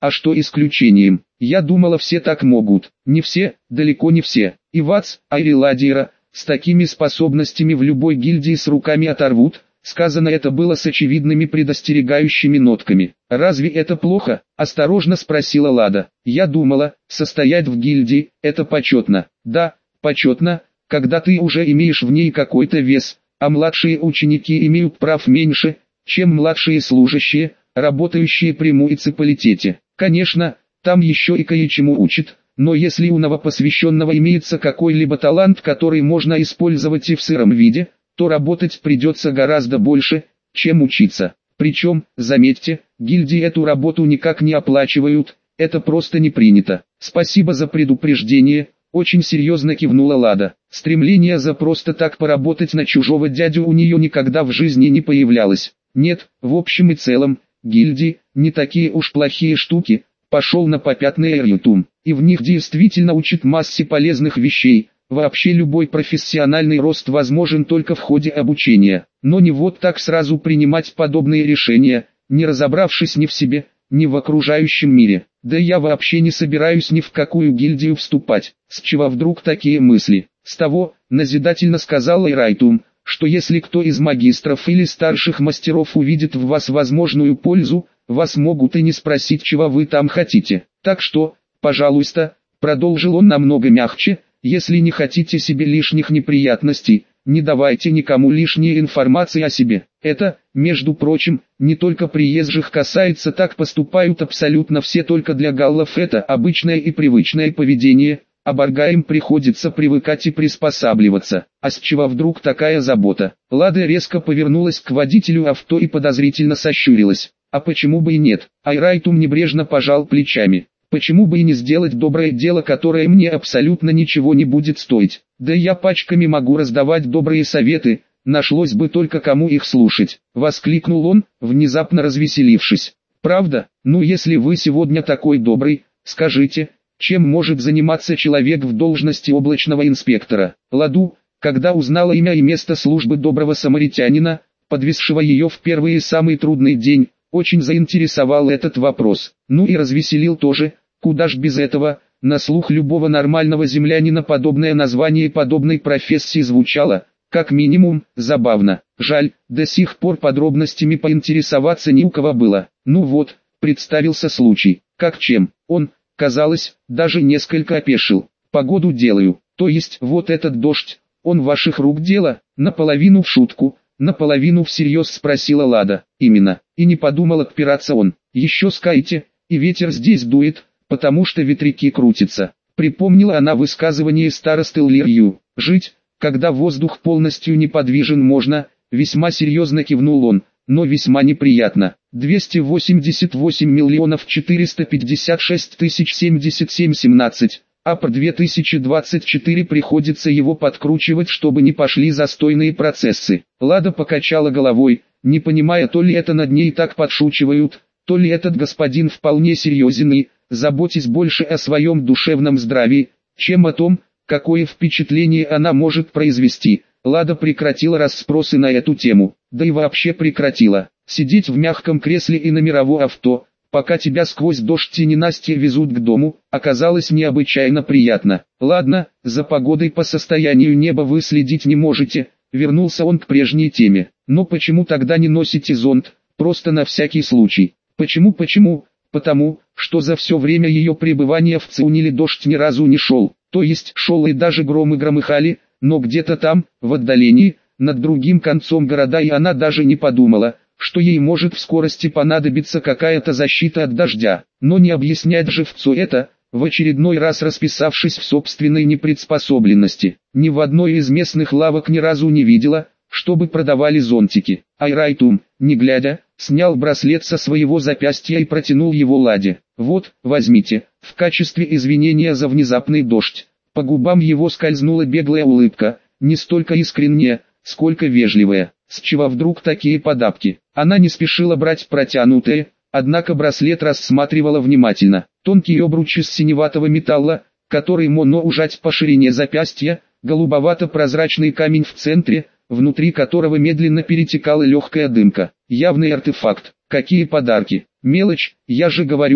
А что исключением? Я думала, все так могут. Не все, далеко не все. И Ватс, Айриладиера, с такими способностями в любой гильдии с руками оторвут. Сказано это было с очевидными предостерегающими нотками. «Разве это плохо?» – осторожно спросила Лада. «Я думала, состоять в гильдии – это почетно». «Да, почетно, когда ты уже имеешь в ней какой-то вес, а младшие ученики имеют прав меньше, чем младшие служащие, работающие при муниципалитете. Конечно, там еще и кое-чему учат, но если у новопосвященного имеется какой-либо талант, который можно использовать и в сыром виде, то работать придется гораздо больше, чем учиться. Причем, заметьте, гильдии эту работу никак не оплачивают, это просто не принято». «Спасибо за предупреждение», — очень серьезно кивнула Лада. Стремление за просто так поработать на чужого дядю у нее никогда в жизни не появлялось. Нет, в общем и целом, гильдии, не такие уж плохие штуки, пошел на попятный Эрютум, и в них действительно учат массе полезных вещей. Вообще любой профессиональный рост возможен только в ходе обучения, но не вот так сразу принимать подобные решения, не разобравшись ни в себе, ни в окружающем мире. Да я вообще не собираюсь ни в какую гильдию вступать. С чего вдруг такие мысли? С того, назидательно сказал Айрайтум, что если кто из магистров или старших мастеров увидит в вас возможную пользу, вас могут и не спросить, чего вы там хотите. Так что, пожалуйста, продолжил он намного мягче, если не хотите себе лишних неприятностей, не давайте никому лишней информации о себе. Это, между прочим, не только приезжих касается, так поступают абсолютно все, только для галлов это обычное и привычное поведение, а баргаям приходится привыкать и приспосабливаться. А с чего вдруг такая забота? Лада резко повернулась к водителю авто и подозрительно сощурилась. А почему бы и нет? Айрайтум небрежно пожал плечами. Почему бы и не сделать доброе дело, которое мне абсолютно ничего не будет стоить? Да я пачками могу раздавать добрые советы, нашлось бы только кому их слушать. Воскликнул он, внезапно развеселившись. Правда? Ну если вы сегодня такой добрый, скажите, чем может заниматься человек в должности облачного инспектора? Ладу, когда узнала имя и место службы доброго самаритянина, подвезшего ее в первый и самый трудный день, очень заинтересовал этот вопрос. Ну и развеселил тоже. Куда ж без этого, на слух любого нормального землянина подобное название подобной профессии звучало, как минимум, забавно. Жаль, до сих пор подробностями поинтересоваться ни у кого было. Ну вот, представился случай. Как чем? Он, казалось, даже несколько опешил. Погоду делаю, то есть вот этот дождь, он ваших рук дело? Наполовину в шутку, наполовину всерьез спросила Лада. Именно, и не подумал отпираться он. Еще скажите, и ветер здесь дует, потому что ветряки крутятся. Припомнила она высказывание старосты Лирью. Жить, когда воздух полностью неподвижен, можно, весьма серьезно кивнул он, но весьма неприятно. двести восемьдесят восемь миллионов четыреста пятьдесят шесть тысяч семьдесят семь семнадцать, а по две тысячи двадцать четыре приходится его подкручивать, чтобы не пошли застойные процессы. Лада покачала головой, не понимая, то ли это над ней так подшучивают, то ли этот господин вполне серьезен и, заботясь больше о своем душевном здравии, чем о том, какое впечатление она может произвести. Лада прекратила расспросы на эту тему, да и вообще прекратила. Сидеть в мягком кресле и на мировом авто, пока тебя сквозь дождь и ненастье везут к дому, оказалось необычайно приятно. Ладно, за погодой по состоянию неба вы следить не можете, вернулся он к прежней теме. Но почему тогда не носите зонт, просто на всякий случай? Почему почему? Потому, что за все время ее пребывания в Циуниле дождь ни разу не шел, то есть шел и даже громы громыхали, но где-то там, в отдалении, над другим концом города, и она даже не подумала, что ей может в скорости понадобиться какая-то защита от дождя. Но не объяснять же вцу это, в очередной раз расписавшись в собственной неприспособленности. Ни в одной из местных лавок ни разу не видела, чтобы продавали зонтики. Айрайтум, не глядя, снял браслет со своего запястья и протянул его Ладе. Вот, возьмите, в качестве извинения за внезапный дождь. По губам его скользнула беглая улыбка, не столько искренняя, сколько вежливая. С чего вдруг такие подапки? Она не спешила брать протянутое, однако браслет рассматривала внимательно. Тонкий обруч из синеватого металла, который можно ужать по ширине запястья, голубовато-прозрачный камень в центре, внутри которого медленно перетекала легкая дымка. Явный артефакт. Какие подарки? Мелочь, я же говорю,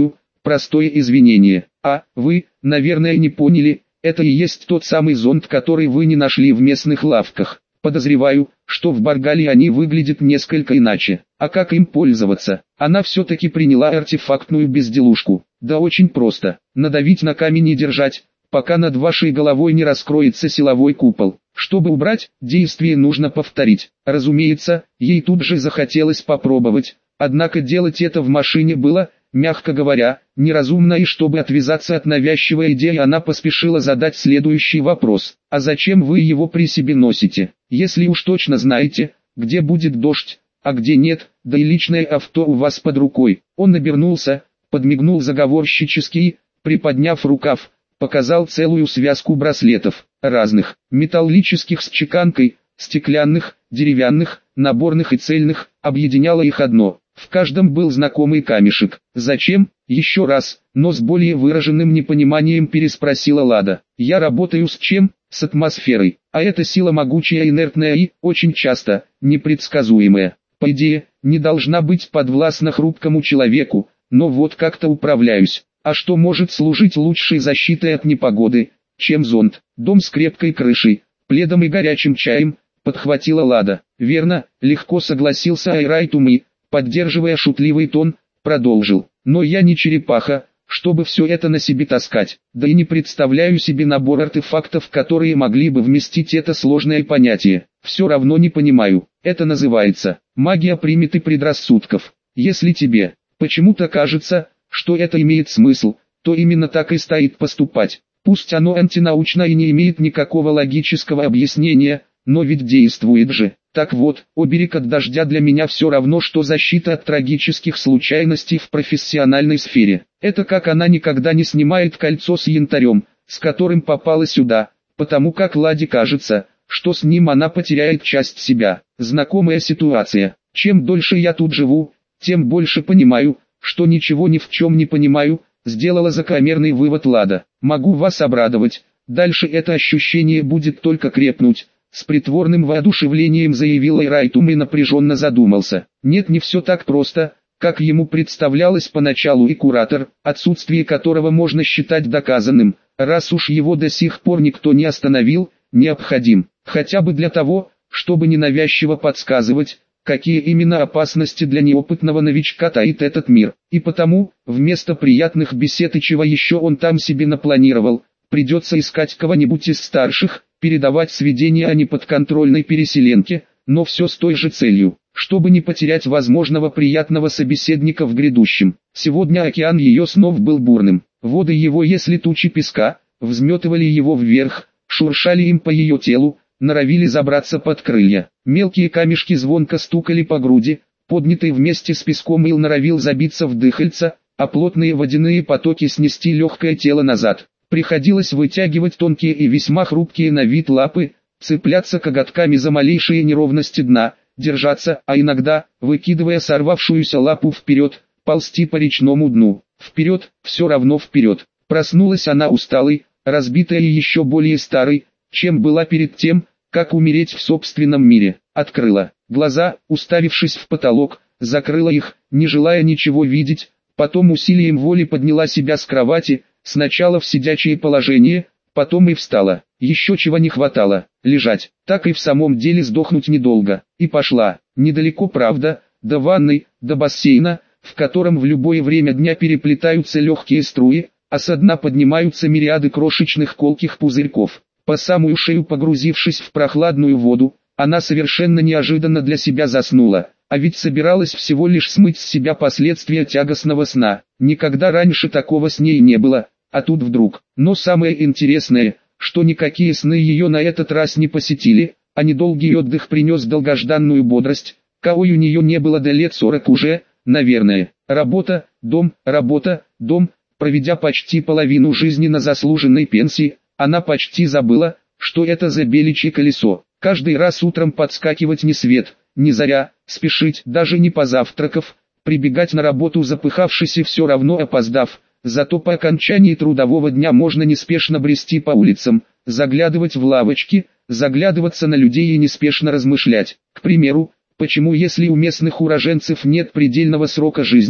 простое извинение. А, вы, наверное, не поняли, это и есть тот самый зонт, который вы не нашли в местных лавках. Подозреваю, что в Баргале они выглядят несколько иначе. А как им пользоваться? Она все-таки приняла артефактную безделушку. Да очень просто. Надавить на камень и держать, пока над вашей головой не раскроется силовой купол. Чтобы убрать, действие нужно повторить. Разумеется, ей тут же захотелось попробовать. Однако делать это в машине было, мягко говоря, неразумно, и чтобы отвязаться от навязчивой идеи, она поспешила задать следующий вопрос. А зачем вы его при себе носите? Если уж точно знаете, где будет дождь, а где нет, да и личное авто у вас под рукой. Он обернулся, подмигнул заговорщически и, приподняв рукав, показал целую связку браслетов, разных, металлических с чеканкой, стеклянных, деревянных, наборных и цельных, объединяло их одно. В каждом был знакомый камешек. «Зачем?» Еще раз, но с более выраженным непониманием переспросила Лада. «Я работаю с чем? С атмосферой. А эта сила могучая, инертная и, очень часто, непредсказуемая. По идее, не должна быть подвластна хрупкому человеку, но вот как-то управляюсь. А что может служить лучшей защитой от непогоды, чем зонт? Дом с крепкой крышей, пледом и горячим чаем», подхватила Лада. «Верно», легко согласился Айрайтум и, поддерживая шутливый тон, продолжил. «Но я не черепаха, чтобы все это на себе таскать, да и не представляю себе набор артефактов, которые могли бы вместить это сложное понятие. Все равно не понимаю, это называется магия примет и предрассудков. Если тебе почему-то кажется, что это имеет смысл, то именно так и стоит поступать. Пусть оно антинаучно и не имеет никакого логического объяснения, но ведь действует же. Так вот, оберег от дождя для меня все равно, что защита от трагических случайностей в профессиональной сфере. Это как она никогда не снимает кольцо с янтарем, с которым попала сюда, потому как Ладе кажется, что с ним она потеряет часть себя. Знакомая ситуация. Чем дольше я тут живу, тем больше понимаю, что ничего ни в чем не понимаю, сделала закономерный вывод Лада. Могу вас обрадовать, дальше это ощущение будет только крепнуть. С притворным воодушевлением заявил Айрайтум и напряженно задумался. Нет, не все так просто, как ему представлялось поначалу, и куратор, отсутствие которого можно считать доказанным, раз уж его до сих пор никто не остановил, необходим, хотя бы для того, чтобы ненавязчиво подсказывать, какие именно опасности для неопытного новичка таит этот мир. И потому, вместо приятных бесед и чего еще он там себе напланировал, придется искать кого-нибудь из старших, передавать сведения о неподконтрольной переселенке, но все с той же целью, чтобы не потерять возможного приятного собеседника в грядущем. Сегодня океан ее снов был бурным, воды его, если тучи песка, взметывали его вверх, шуршали им по ее телу, норовили забраться под крылья. Мелкие камешки звонко стукали по груди, поднятый вместе с песком ил норовил забиться в дыхальца, а плотные водяные потоки снести легкое тело назад. Приходилось вытягивать тонкие и весьма хрупкие на вид лапы, цепляться коготками за малейшие неровности дна, держаться, а иногда, выкидывая сорвавшуюся лапу вперед, ползти по речному дну. Вперед, все равно вперед. Проснулась она усталой, разбитая и еще более старой, чем была перед тем, как умереть в собственном мире. Открыла глаза, уставившись в потолок, закрыла их, не желая ничего видеть, потом усилием воли подняла себя с кровати, сначала в сидячее положение, потом и встала. Еще чего не хватало, лежать, так и в самом деле сдохнуть недолго. И пошла, недалеко правда, до ванной, до бассейна, в котором в любое время дня переплетаются легкие струи, а со дна поднимаются мириады крошечных колких пузырьков. По самую шею погрузившись в прохладную воду, она совершенно неожиданно для себя заснула. А ведь собиралась всего лишь смыть с себя последствия тягостного сна. Никогда раньше такого с ней не было, а тут вдруг. Но самое интересное, что никакие сны ее на этот раз не посетили, а недолгий отдых принес долгожданную бодрость, какой у нее не было до лет сорок уже, наверное. Работа, дом, работа, дом. Проведя почти половину жизни на заслуженной пенсии, она почти забыла, что это за беличье колесо. Каждый раз утром подскакивать ни свет, ни заря, спешить, даже не позавтракав, прибегать на работу запыхавшись и все равно опоздав, зато по окончании трудового дня можно неспешно брести по улицам, заглядывать в лавочки, заглядываться на людей и неспешно размышлять. К примеру, почему если у местных уроженцев нет предельного срока жизни,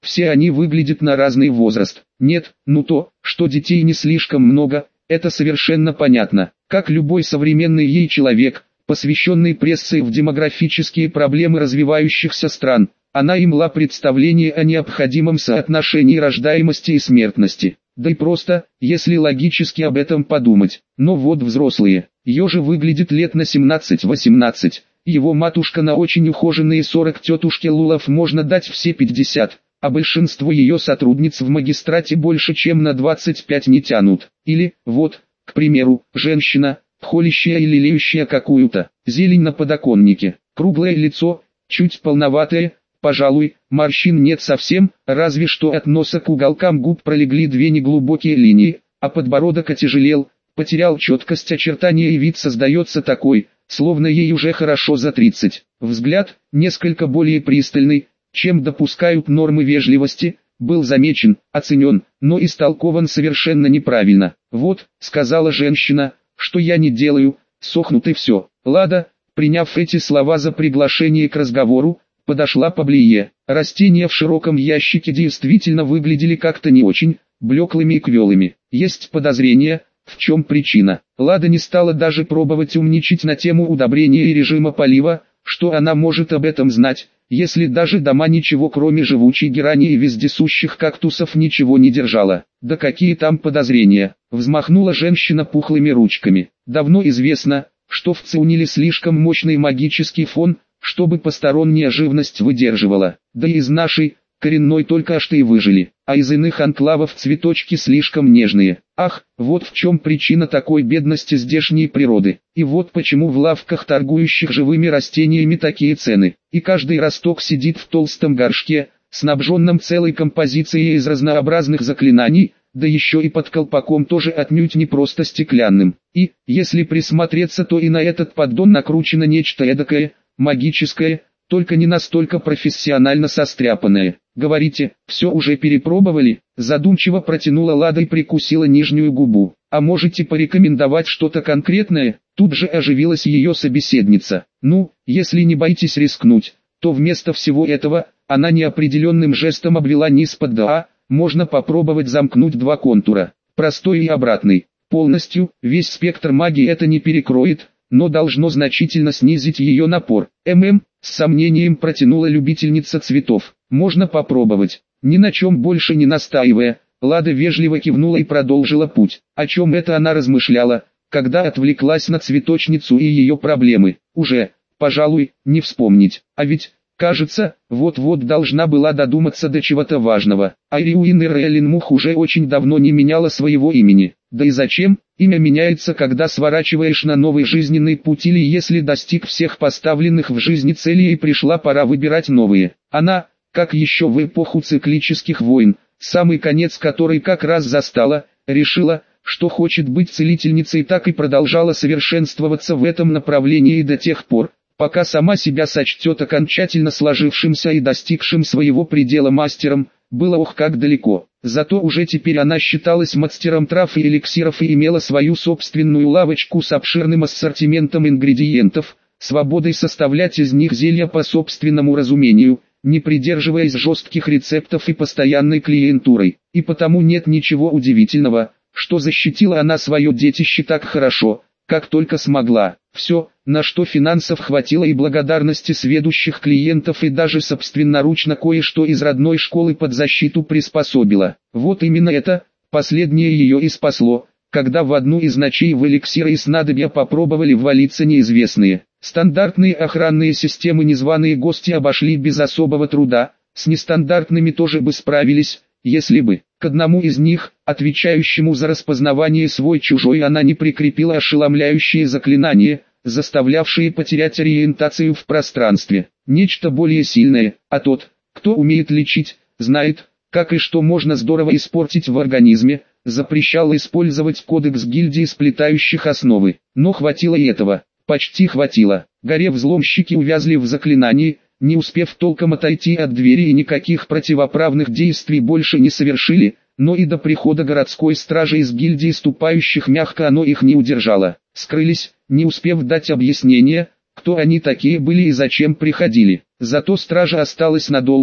все они выглядят на разный возраст. Нет, ну то, что детей не слишком много, это совершенно понятно. Как любой современный ей человек, посвященный прессой в демографические проблемы развивающихся стран, она имела представление о необходимом соотношении рождаемости и смертности. Да и просто, если логически об этом подумать. Но вот взрослые, ее же выглядит лет на семнадцать-восемнадцать, его матушка на очень ухоженные сорок, тетушке Лулов можно дать все пятьдесят, а большинство ее сотрудниц в магистрате больше чем на двадцать пять не тянут. Или, вот, к примеру, женщина, холящая и лелеющая какую-то зелень на подоконнике, круглое лицо, чуть полноватое, пожалуй, морщин нет совсем, разве что от носа к уголкам губ пролегли две неглубокие линии, а подбородок отяжелел, потерял четкость очертания и вид создается такой, словно ей уже хорошо за тридцать. Взгляд, несколько более пристальный, чем допускают нормы вежливости, был замечен, оценен, но истолкован совершенно неправильно. «Вот», — сказала женщина, — «что я не делаю, сохнут и все». Лада, приняв эти слова за приглашение к разговору, подошла поближе. Растения в широком ящике действительно выглядели как-то не очень, блеклыми и квелыми. Есть подозрение, в чем причина. Лада не стала даже пробовать умничать на тему удобрения и режима полива, что она может об этом знать, если даже дома ничего кроме живучей герани и вездесущих кактусов ничего не держала. Да какие там подозрения, взмахнула женщина пухлыми ручками. Давно известно, что в Циуниле слишком мощный магический фон, чтобы посторонняя живность выдерживала. Да и из нашей, коренной только что и выжили, а из иных анклавов цветочки слишком нежные. Ах, вот в чем причина такой бедности здешней природы. И вот почему в лавках, торгующих живыми растениями, такие цены. И каждый росток сидит в толстом горшке, снабженном целой композицией из разнообразных заклинаний, да еще и под колпаком тоже отнюдь не просто стеклянным. И, если присмотреться, то и на этот поддон накручено нечто эдакое, магическое, только не настолько профессионально состряпанное. Говорите, все уже перепробовали? Задумчиво протянула Лада и прикусила нижнюю губу. А можете порекомендовать что-то конкретное? Тут же оживилась ее собеседница. Ну, если не боитесь рискнуть, то вместо всего этого, она неопределенным жестом обвела низ под «да», можно попробовать замкнуть два контура, простой и обратный. Полностью, весь спектр магии это не перекроет, но должно значительно снизить ее напор. ММ, с сомнением протянула любительница цветов. Можно попробовать. Ни на чем больше не настаивая, Лада вежливо кивнула и продолжила путь. О чем это она размышляла, когда отвлеклась на цветочницу и ее проблемы? Уже, пожалуй, не вспомнить. А ведь, кажется, вот-вот должна была додуматься до чего-то важного. Айриуин Ирэлинмух уже очень давно не меняла своего имени. Да и зачем? Имя меняется, когда сворачиваешь на новый жизненный путь или если достиг всех поставленных в жизни целей и пришла пора выбирать новые. Она, как еще в эпоху циклических войн, самый конец которой как раз застала, решила, что хочет быть целительницей, так и продолжала совершенствоваться в этом направлении до тех пор, пока сама себя сочтет окончательно сложившимся и достигшим своего предела мастером. Было ох как далеко. Зато уже теперь она считалась мастером трав и эликсиров и имела свою собственную лавочку с обширным ассортиментом ингредиентов, свободой составлять из них зелья по собственному разумению, не придерживаясь жестких рецептов и постоянной клиентурой. И потому нет ничего удивительного, что защитила она свое детище так хорошо, как только смогла. Все, на что финансов хватило и благодарности сведущих клиентов, и даже собственноручно кое-что из родной школы под защиту приспособила. Вот именно это, последнее ее и спасло, когда в одну из ночей в эликсиры и снадобья попробовали ввалиться неизвестные. Стандартные охранные системы незваные гости обошли без особого труда, с нестандартными тоже бы справились, если бы к одному из них, отвечающему за распознавание свой-чужой, она не прикрепила ошеломляющие заклинания, заставлявшие потерять ориентацию в пространстве. Нечто более сильное, а тот, кто умеет лечить, знает, как и что можно здорово испортить в организме, запрещал использовать кодекс гильдии сплетающих основы. Но хватило и этого, почти хватило. Горе-взломщики увязли в заклинании, не успев толком отойти от двери, и никаких противоправных действий больше не совершили, но и до прихода городской стражи из гильдии ступающих мягко оно их не удержало. Скрылись, не успев дать объяснение, кто они такие были и зачем приходили. Зато стража осталась надолго,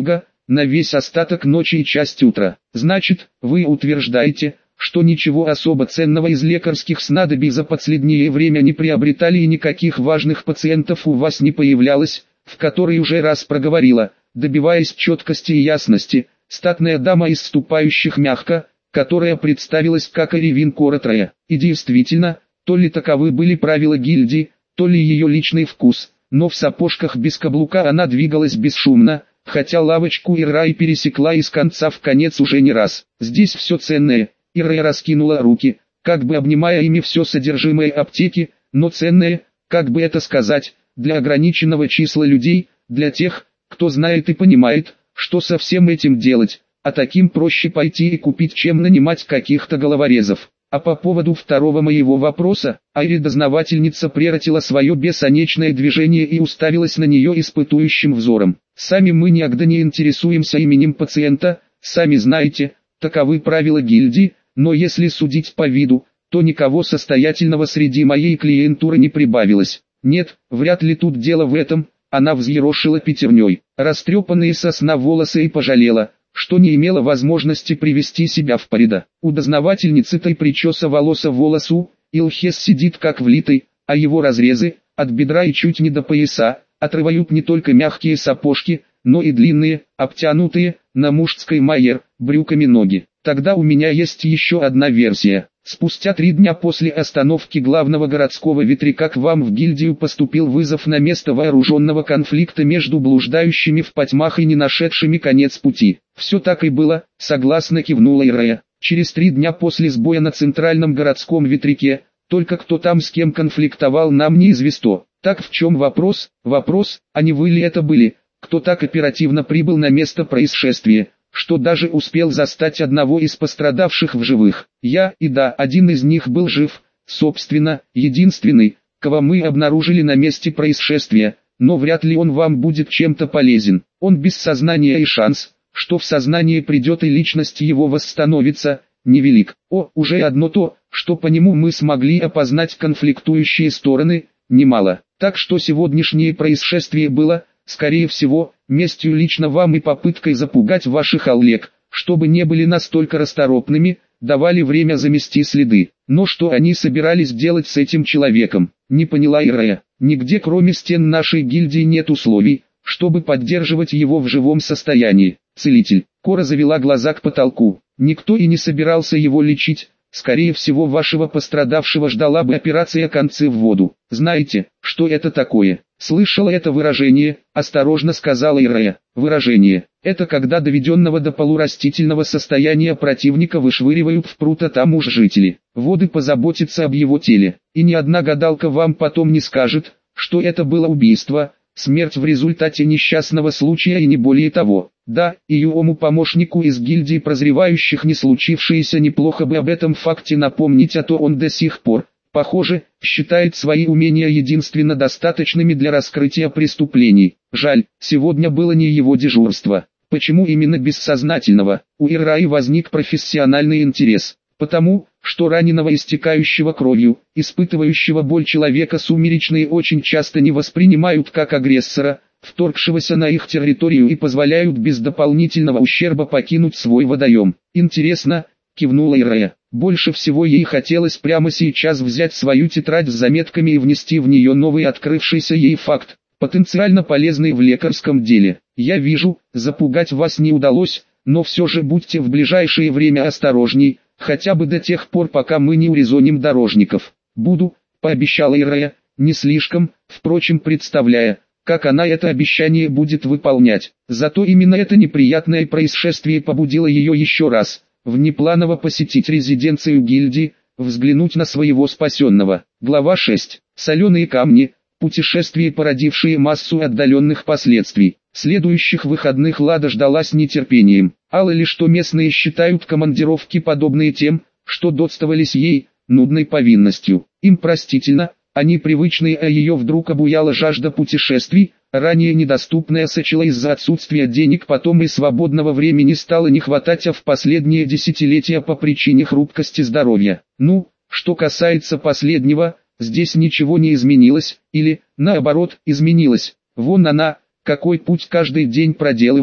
на весь остаток ночи и часть утра. Значит, вы утверждаете, что ничего особо ценного из лекарских снадобий за последнее время не приобретали и никаких важных пациентов у вас не появлялось, в который уже раз проговорила, добиваясь четкости и ясности, статная дама из ступающих мягко, которая представилась как Иревин Коротрая. И действительно, то ли таковы были правила гильдии, то ли ее личный вкус, но в сапожках без каблука она двигалась бесшумно, хотя лавочку Иррай пересекла из конца в конец уже не раз. Здесь все ценное. Иррай раскинула руки, как бы обнимая ими все содержимое аптеки, но ценное, как бы это сказать, для ограниченного числа людей, для тех, кто знает и понимает, что со всем этим делать, а таким проще пойти и купить, чем нанимать каких-то головорезов. А по поводу второго моего вопроса, Айри-дознавательница прекратила свое бесконечное движение и уставилась на нее испытующим взором. Сами мы никогда не интересуемся именем пациента, сами знаете, таковы правила гильдии, но если судить по виду, то никого состоятельного среди моей клиентуры не прибавилось. Нет, вряд ли тут дело в этом, она взъерошила пятерней, растрепанные со сна волосы и пожалела, что не имела возможности привести себя в порядок. У дознавательницы-то причеса волоса волосу, Илхес сидит как влитый, а его разрезы, от бедра и чуть не до пояса, отрывают не только мягкие сапожки, но и длинные, обтянутые, на мужской майер, брюками ноги. Тогда у меня есть еще одна версия. Спустя три дня после остановки главного городского ветряка к вам в гильдию поступил вызов на место вооруженного конфликта между блуждающими в потьмах и не нашедшими конец пути. Все так и было, согласно кивнула Ирая. Через три дня после сбоя на центральном городском ветряке, только кто там с кем конфликтовал нам неизвестно. Так в чем вопрос? Вопрос, а не вы ли это были, кто так оперативно прибыл на место происшествия, что даже успел застать одного из пострадавших в живых. Я, и да, один из них был жив, собственно, единственный, кого мы обнаружили на месте происшествия, но вряд ли он вам будет чем-то полезен. Он без сознания, и шанс, что в сознание придет и личность его восстановится, невелик. О, уже одно то, что по нему мы смогли опознать конфликтующие стороны, немало. Так что сегодняшнее происшествие было, скорее всего, местью лично вам и попыткой запугать ваших аллег, чтобы не были настолько расторопными, давали время замести следы. Но что они собирались делать с этим человеком, не поняла Ирая. Нигде кроме стен нашей гильдии нет условий, чтобы поддерживать его в живом состоянии. Целитель. Кора завела глаза к потолку. Никто и не собирался его лечить. Скорее всего, вашего пострадавшего ждала бы операция «Концы в воду». Знаете, что это такое? Слышала это выражение, осторожно сказала Ирая. Выражение. Это когда доведенного до полурастительного состояния противника вышвыривают в пруд, а там уж жители. Воды позаботятся об его теле. И ни одна гадалка вам потом не скажет, что это было убийство, смерть в результате несчастного случая и не более того. Да, и юому помощнику из гильдии прозревающих не случившееся неплохо бы об этом факте напомнить, а то он до сих пор, похоже, считает свои умения единственно достаточными для раскрытия преступлений. Жаль, сегодня было не его дежурство. Почему именно бессознательного? У Ирраи возник профессиональный интерес. Потому, что раненого, истекающего кровью, испытывающего боль человека сумеречные очень часто не воспринимают как агрессора, вторгшегося на их территорию, и позволяют без дополнительного ущерба покинуть свой водоем. Интересно, кивнула Ирая. Больше всего ей хотелось прямо сейчас взять свою тетрадь с заметками и внести в нее новый открывшийся ей факт, потенциально полезный в лекарском деле. Я вижу, запугать вас не удалось, но все же будьте в ближайшее время осторожней, хотя бы до тех пор, пока мы не урезоним дорожников. Буду, пообещала Ирая, не слишком, впрочем, представляя, как она это обещание будет выполнять. Зато именно это неприятное происшествие побудило ее еще раз, внепланово посетить резиденцию гильдии, взглянуть на своего спасенного. Глава шесть. Соленые камни. Путешествие, породившее массу отдаленных последствий. Следующих выходных Лада ждала с нетерпением. Алла ли что местные считают командировки, подобные тем, что дотставались ей, нудной повинностью. Им простительно, они привычные, а ее вдруг обуяла жажда путешествий, ранее недоступная сочла из-за отсутствия денег, потом и свободного времени стало не хватать, а в последние десятилетия по причине хрупкости здоровья. Ну, что касается последнего, здесь ничего не изменилось, или, наоборот, изменилось. Вон она, какой путь каждый день проделывает,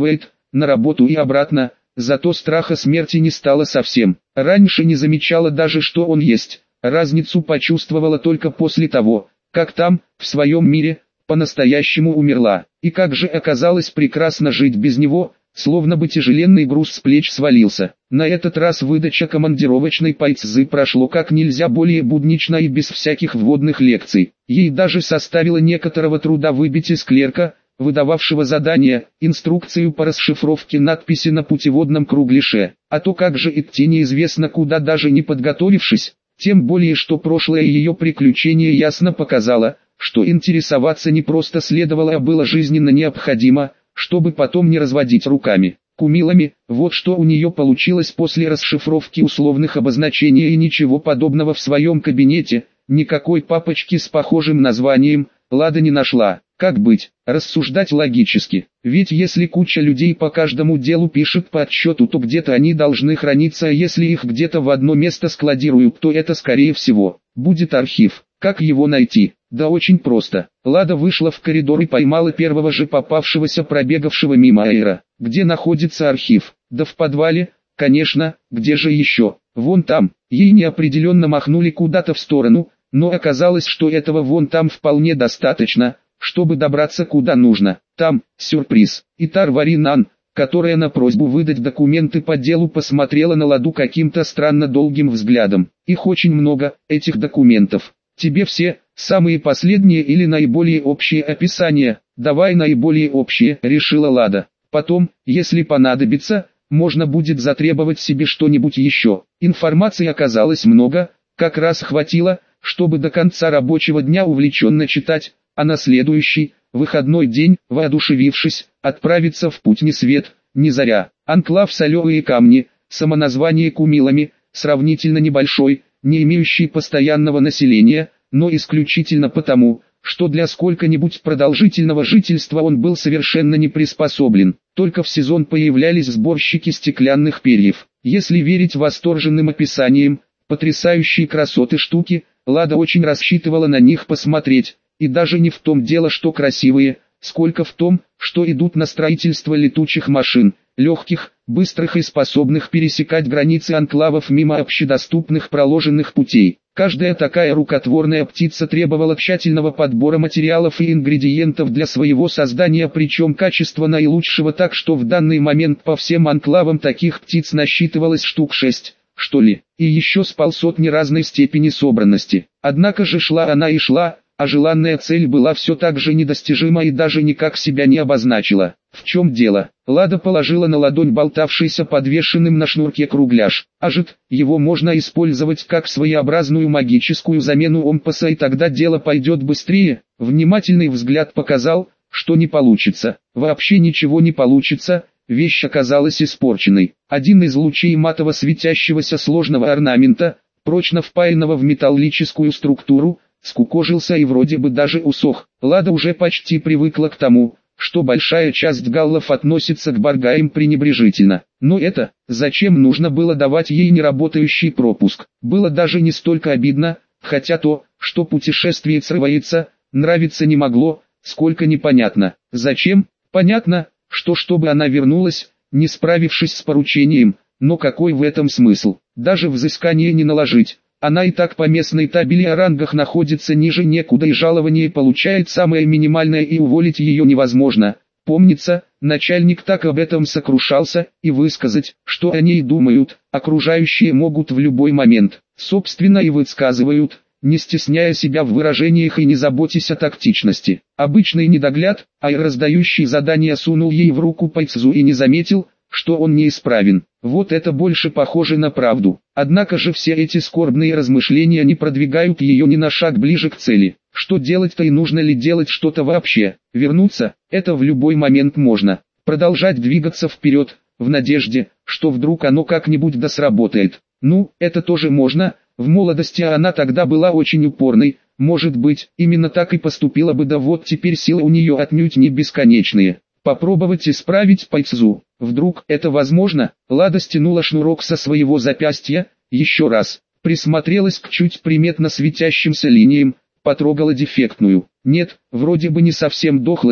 на работу и обратно, зато страха смерти не стало совсем. Раньше не замечала даже, что он есть, разницу почувствовала только после того, как там, в своем мире, по-настоящему умерла. И как же оказалось прекрасно жить без него, словно бы тяжеленный груз с плеч свалился. На этот раз выдача командировочной пайцзы прошло как нельзя более буднично и без всяких вводных лекций. Ей даже составило некоторого труда выбить из клерка, выдававшего задание, инструкцию по расшифровке надписи на путеводном кругляше. А то как же идти неизвестно куда, даже не подготовившись, тем более что прошлое ее приключение ясно показало, что интересоваться не просто следовало, а было жизненно необходимо, чтобы потом не разводить руками. Кумилами, вот что у нее получилось после расшифровки условных обозначений, и ничего подобного в своем кабинете, никакой папочки с похожим названием, Лада не нашла. Как быть? Рассуждать логически. Ведь если куча людей по каждому делу пишет по отчету, то где-то они должны храниться, а если их где-то в одно место складируют, то это скорее всего будет архив. Как его найти? Да очень просто. Лада вышла в коридор и поймала первого же попавшегося пробегавшего мимо Эйра. Где находится архив? Да в подвале, конечно, где же еще? Вон там. Ей неопределенно махнули куда-то в сторону, но оказалось, что этого вон там вполне достаточно, чтобы добраться куда нужно. Там, сюрприз. Итар Варинан, которая на просьбу выдать документы по делу посмотрела на Ладу каким-то странно долгим взглядом. Их очень много, этих документов. Тебе все, самые последние или наиболее общие описания? Давай наиболее общие, решила Лада. Потом, если понадобится, можно будет затребовать себе что-нибудь еще. Информации оказалось много, как раз хватило, чтобы до конца рабочего дня увлеченно читать, а на следующий, выходной день, воодушевившись, отправиться в путь ни свет, ни заря. Анклав Солевые камни, самоназвание Кумилами, сравнительно небольшой, не имеющий постоянного населения, но исключительно потому, что для сколько-нибудь продолжительного жительства он был совершенно не приспособлен. Только в сезон появлялись сборщики стеклянных перьев. Если верить восторженным описаниям, потрясающие красоты штуки, Лада очень рассчитывала на них посмотреть, и даже не в том дело, что красивые, сколько в том, что идут на строительство летучих машин, легких, быстрых и способных пересекать границы анклавов мимо общедоступных проложенных путей. Каждая такая рукотворная птица требовала тщательного подбора материалов и ингредиентов для своего создания, причем качество наилучшего, так что в данный момент по всем анклавам таких птиц насчитывалось штук шесть, что ли, и еще с полсотни разной степени собранности. Однако же шла она и шла, а желанная цель была все так же недостижима и даже никак себя не обозначила. В чем дело? Лада положила на ладонь болтавшийся подвешенным на шнурке кругляш. Ажит, его можно использовать как своеобразную магическую замену Омпаса, и тогда дело пойдет быстрее. Внимательный взгляд показал, что не получится. Вообще ничего не получится. Вещь оказалась испорченной. Один из лучей матово светящегося сложного орнамента, прочно впаянного в металлическую структуру, скукожился и вроде бы даже усох. Лада уже почти привыкла к тому, что большая часть галлов относится к баргаям пренебрежительно. Но это, зачем нужно было давать ей неработающий пропуск, было даже не столько обидно, хотя то, что путешествие срывается, нравиться не могло, сколько непонятно. Зачем? Понятно, что чтобы она вернулась, не справившись с поручением, но какой в этом смысл? Даже взыскание не наложить. Она и так по местной табели о рангах находится ниже некуда и жалование получает самое минимальное, и уволить ее невозможно. Помнится, начальник так об этом сокрушался, и высказать, что о ней думают, окружающие могут в любой момент. Собственно и высказывают, не стесняя себя в выражениях и не заботясь о тактичности. Обычный недогляд, а и раздающий задания сунул ей в руку пайцзу и не заметил, что он неисправен. Вот это больше похоже на правду. Однако же все эти скорбные размышления не продвигают ее ни на шаг ближе к цели. Что делать-то и нужно ли делать что-то вообще? Вернуться? Это в любой момент можно. Продолжать двигаться вперед, в надежде, что вдруг оно как-нибудь да сработает. Ну, это тоже можно. В молодости она тогда была очень упорной. Может быть, именно так и поступила бы, да вот теперь силы у нее отнюдь не бесконечные. Попробовать исправить пайцзу. Вдруг это возможно? Лада стянула шнурок со своего запястья, еще раз, присмотрелась к чуть приметно светящимся линиям, потрогала дефектную. Нет, вроде бы не совсем дохлая,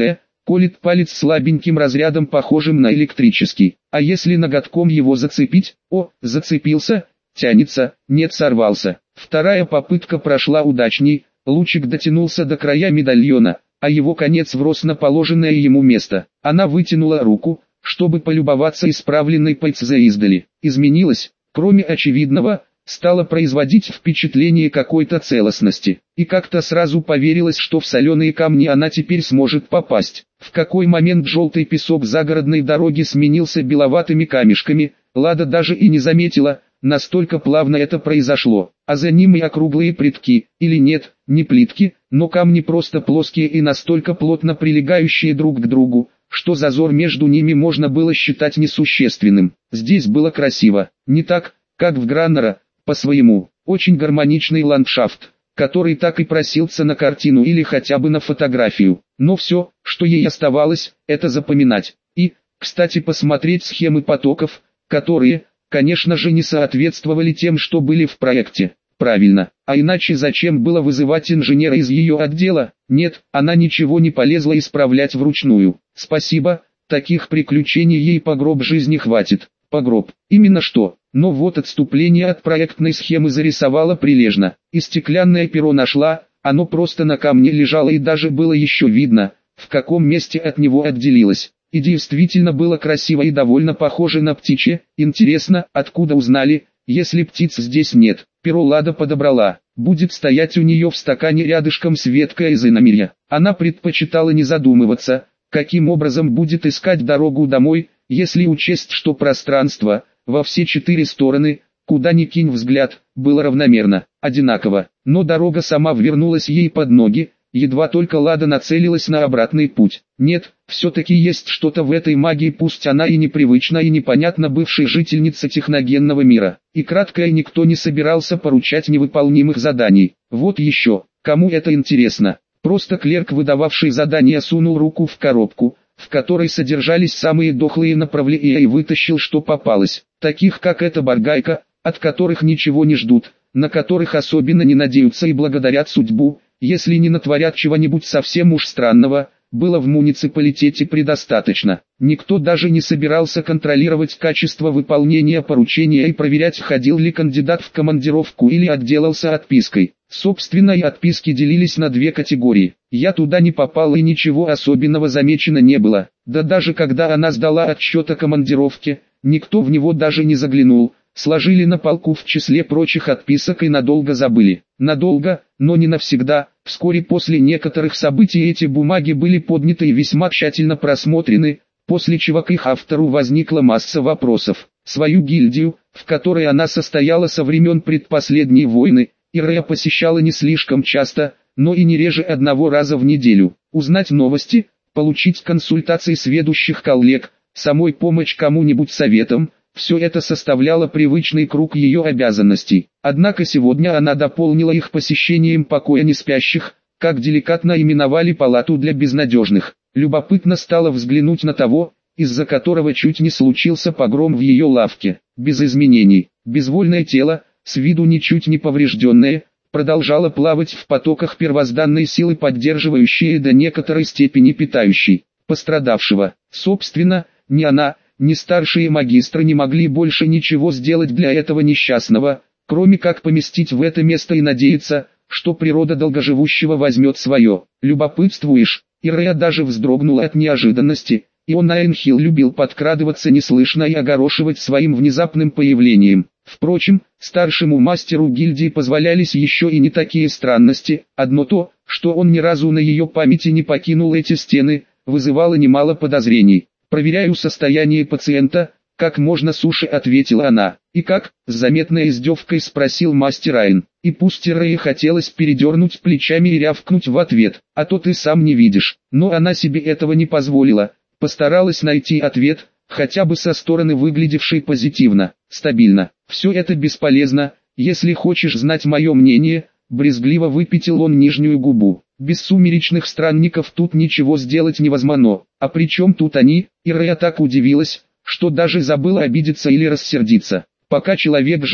колет палец слабеньким разрядом, похожим на электрический. А если ноготком его зацепить? О, зацепился, тянется, нет, сорвался. Вторая попытка прошла удачней, лучик дотянулся до края медальона, а его конец врос на положенное ему место. Она вытянула руку, чтобы полюбоваться исправленной пальцей издали. Изменилось, кроме очевидного, стало производить впечатление какой-то целостности. И как-то сразу поверилось, что в соленые камни она теперь сможет попасть. В какой момент желтый песок загородной дороги сменился беловатыми камешками, Лада даже и не заметила, настолько плавно это произошло. А за ним и округлые плитки, или нет, не плитки, но камни просто плоские и настолько плотно прилегающие друг к другу, что зазор между ними можно было считать несущественным. Здесь было красиво, не так, как в Граннера, по-своему, очень гармоничный ландшафт, который так и просился на картину или хотя бы на фотографию. Но все, что ей оставалось, это запоминать. И, кстати, посмотреть схемы потоков, которые, конечно же, не соответствовали тем, что были в проекте. Правильно, а иначе зачем было вызывать инженера из ее отдела? Нет, она ничего не полезла исправлять вручную. Спасибо, таких приключений ей по гроб жизни хватит. По гроб, именно что. Но вот отступление от проектной схемы зарисовала прилежно. И стеклянное перо нашла, оно просто на камне лежало и даже было еще видно, в каком месте от него отделилось. И действительно было красиво и довольно похоже на птичье. Интересно, откуда узнали, если птиц здесь нет. Перо Лада подобрала, будет стоять у нее в стакане рядышком с веткой из иномирья. Она предпочитала не задумываться, каким образом будет искать дорогу домой, если учесть, что пространство, во все четыре стороны, куда ни кинь взгляд, было равномерно, одинаково. Но дорога сама ввернулась ей под ноги, едва только Лада нацелилась на обратный путь. Нет, все-таки есть что-то в этой магии, пусть она и непривычна и непонятна бывшей жительнице техногенного мира. И кратко, и никто не собирался поручать невыполнимых заданий. Вот еще, кому это интересно. Просто клерк, выдававший задания, сунул руку в коробку, в которой содержались самые дохлые направления, и вытащил, что попалось. Таких как эта баргайка, от которых ничего не ждут, на которых особенно не надеются и благодарят судьбу, если не натворят чего-нибудь совсем уж странного, было в муниципалитете предостаточно. Никто даже не собирался контролировать качество выполнения поручения и проверять, ходил ли кандидат в командировку или отделался отпиской. Собственно, и отписки делились на две категории. Я туда не попал и ничего особенного замечено не было. Да даже когда она сдала отчет о командировке, никто в него даже не заглянул. Сложили на полку в числе прочих отписок и надолго забыли. Надолго, но не навсегда. Вскоре после некоторых событий эти бумаги были подняты и весьма тщательно просмотрены, после чего к их автору возникла масса вопросов. Свою гильдию, в которой она состояла со времен предпоследней войны, Ирая посещала не слишком часто, но и не реже одного раза в неделю. Узнать новости, получить консультации сведущих коллег, самой помочь кому-нибудь советом – все это составляло привычный круг ее обязанностей. Однако сегодня она дополнила их посещением покоя неспящих, как деликатно именовали палату для безнадежных. Любопытно стало взглянуть на того, из-за которого чуть не случился погром в ее лавке. Без изменений, безвольное тело, с виду ничуть не поврежденное, продолжало плавать в потоках первозданной силы, поддерживающей до некоторой степени питающей пострадавшего. Собственно, ни она, ни старшие магистры не могли больше ничего сделать для этого несчастного, кроме как поместить в это место и надеяться, что природа долгоживущего возьмет свое. Любопытствуешь? Ирая даже вздрогнула от неожиданности, и он Айнхилл любил подкрадываться неслышно и огорошивать своим внезапным появлением. Впрочем, старшему мастеру гильдии позволялись еще и не такие странности. Одно то, что он ни разу на ее памяти не покинул эти стены, вызывало немало подозрений. «Проверяю состояние пациента», — как можно суше ответила она. «И как?» — с заметной издевкой спросил мастер Айн. И пусть Ирае хотелось передернуть плечами и рявкнуть в ответ, «А то ты сам не видишь». Но она себе этого не позволила. Постаралась найти ответ, хотя бы со стороны выглядевшей позитивно, стабильно. «Все это бесполезно, если хочешь знать мое мнение», — брезгливо выпятил он нижнюю губу. «Без сумеречных странников тут ничего сделать невозможно. А при чем тут они?» Ирая так удивилась, что даже забыла обидеться или рассердиться. «Пока человек жив,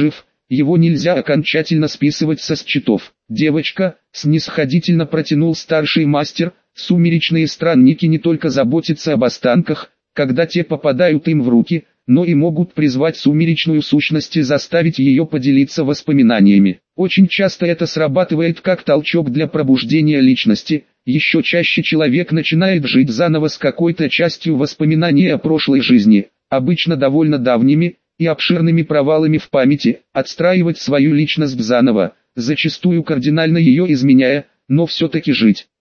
его нельзя окончательно списывать со счетов. «Девочка», — снисходительно протянул старший мастер, — «сумеречные странники не только заботятся об останках, когда те попадают им в руки, но и могут призвать сумеречную сущность и заставить ее поделиться воспоминаниями. Очень часто это срабатывает как толчок для пробуждения личности, еще чаще человек начинает жить заново с какой-то частью воспоминаний о прошлой жизни, обычно довольно давними и обширными провалами в памяти, отстраивать свою личность заново, зачастую кардинально ее изменяя, но все-таки жить.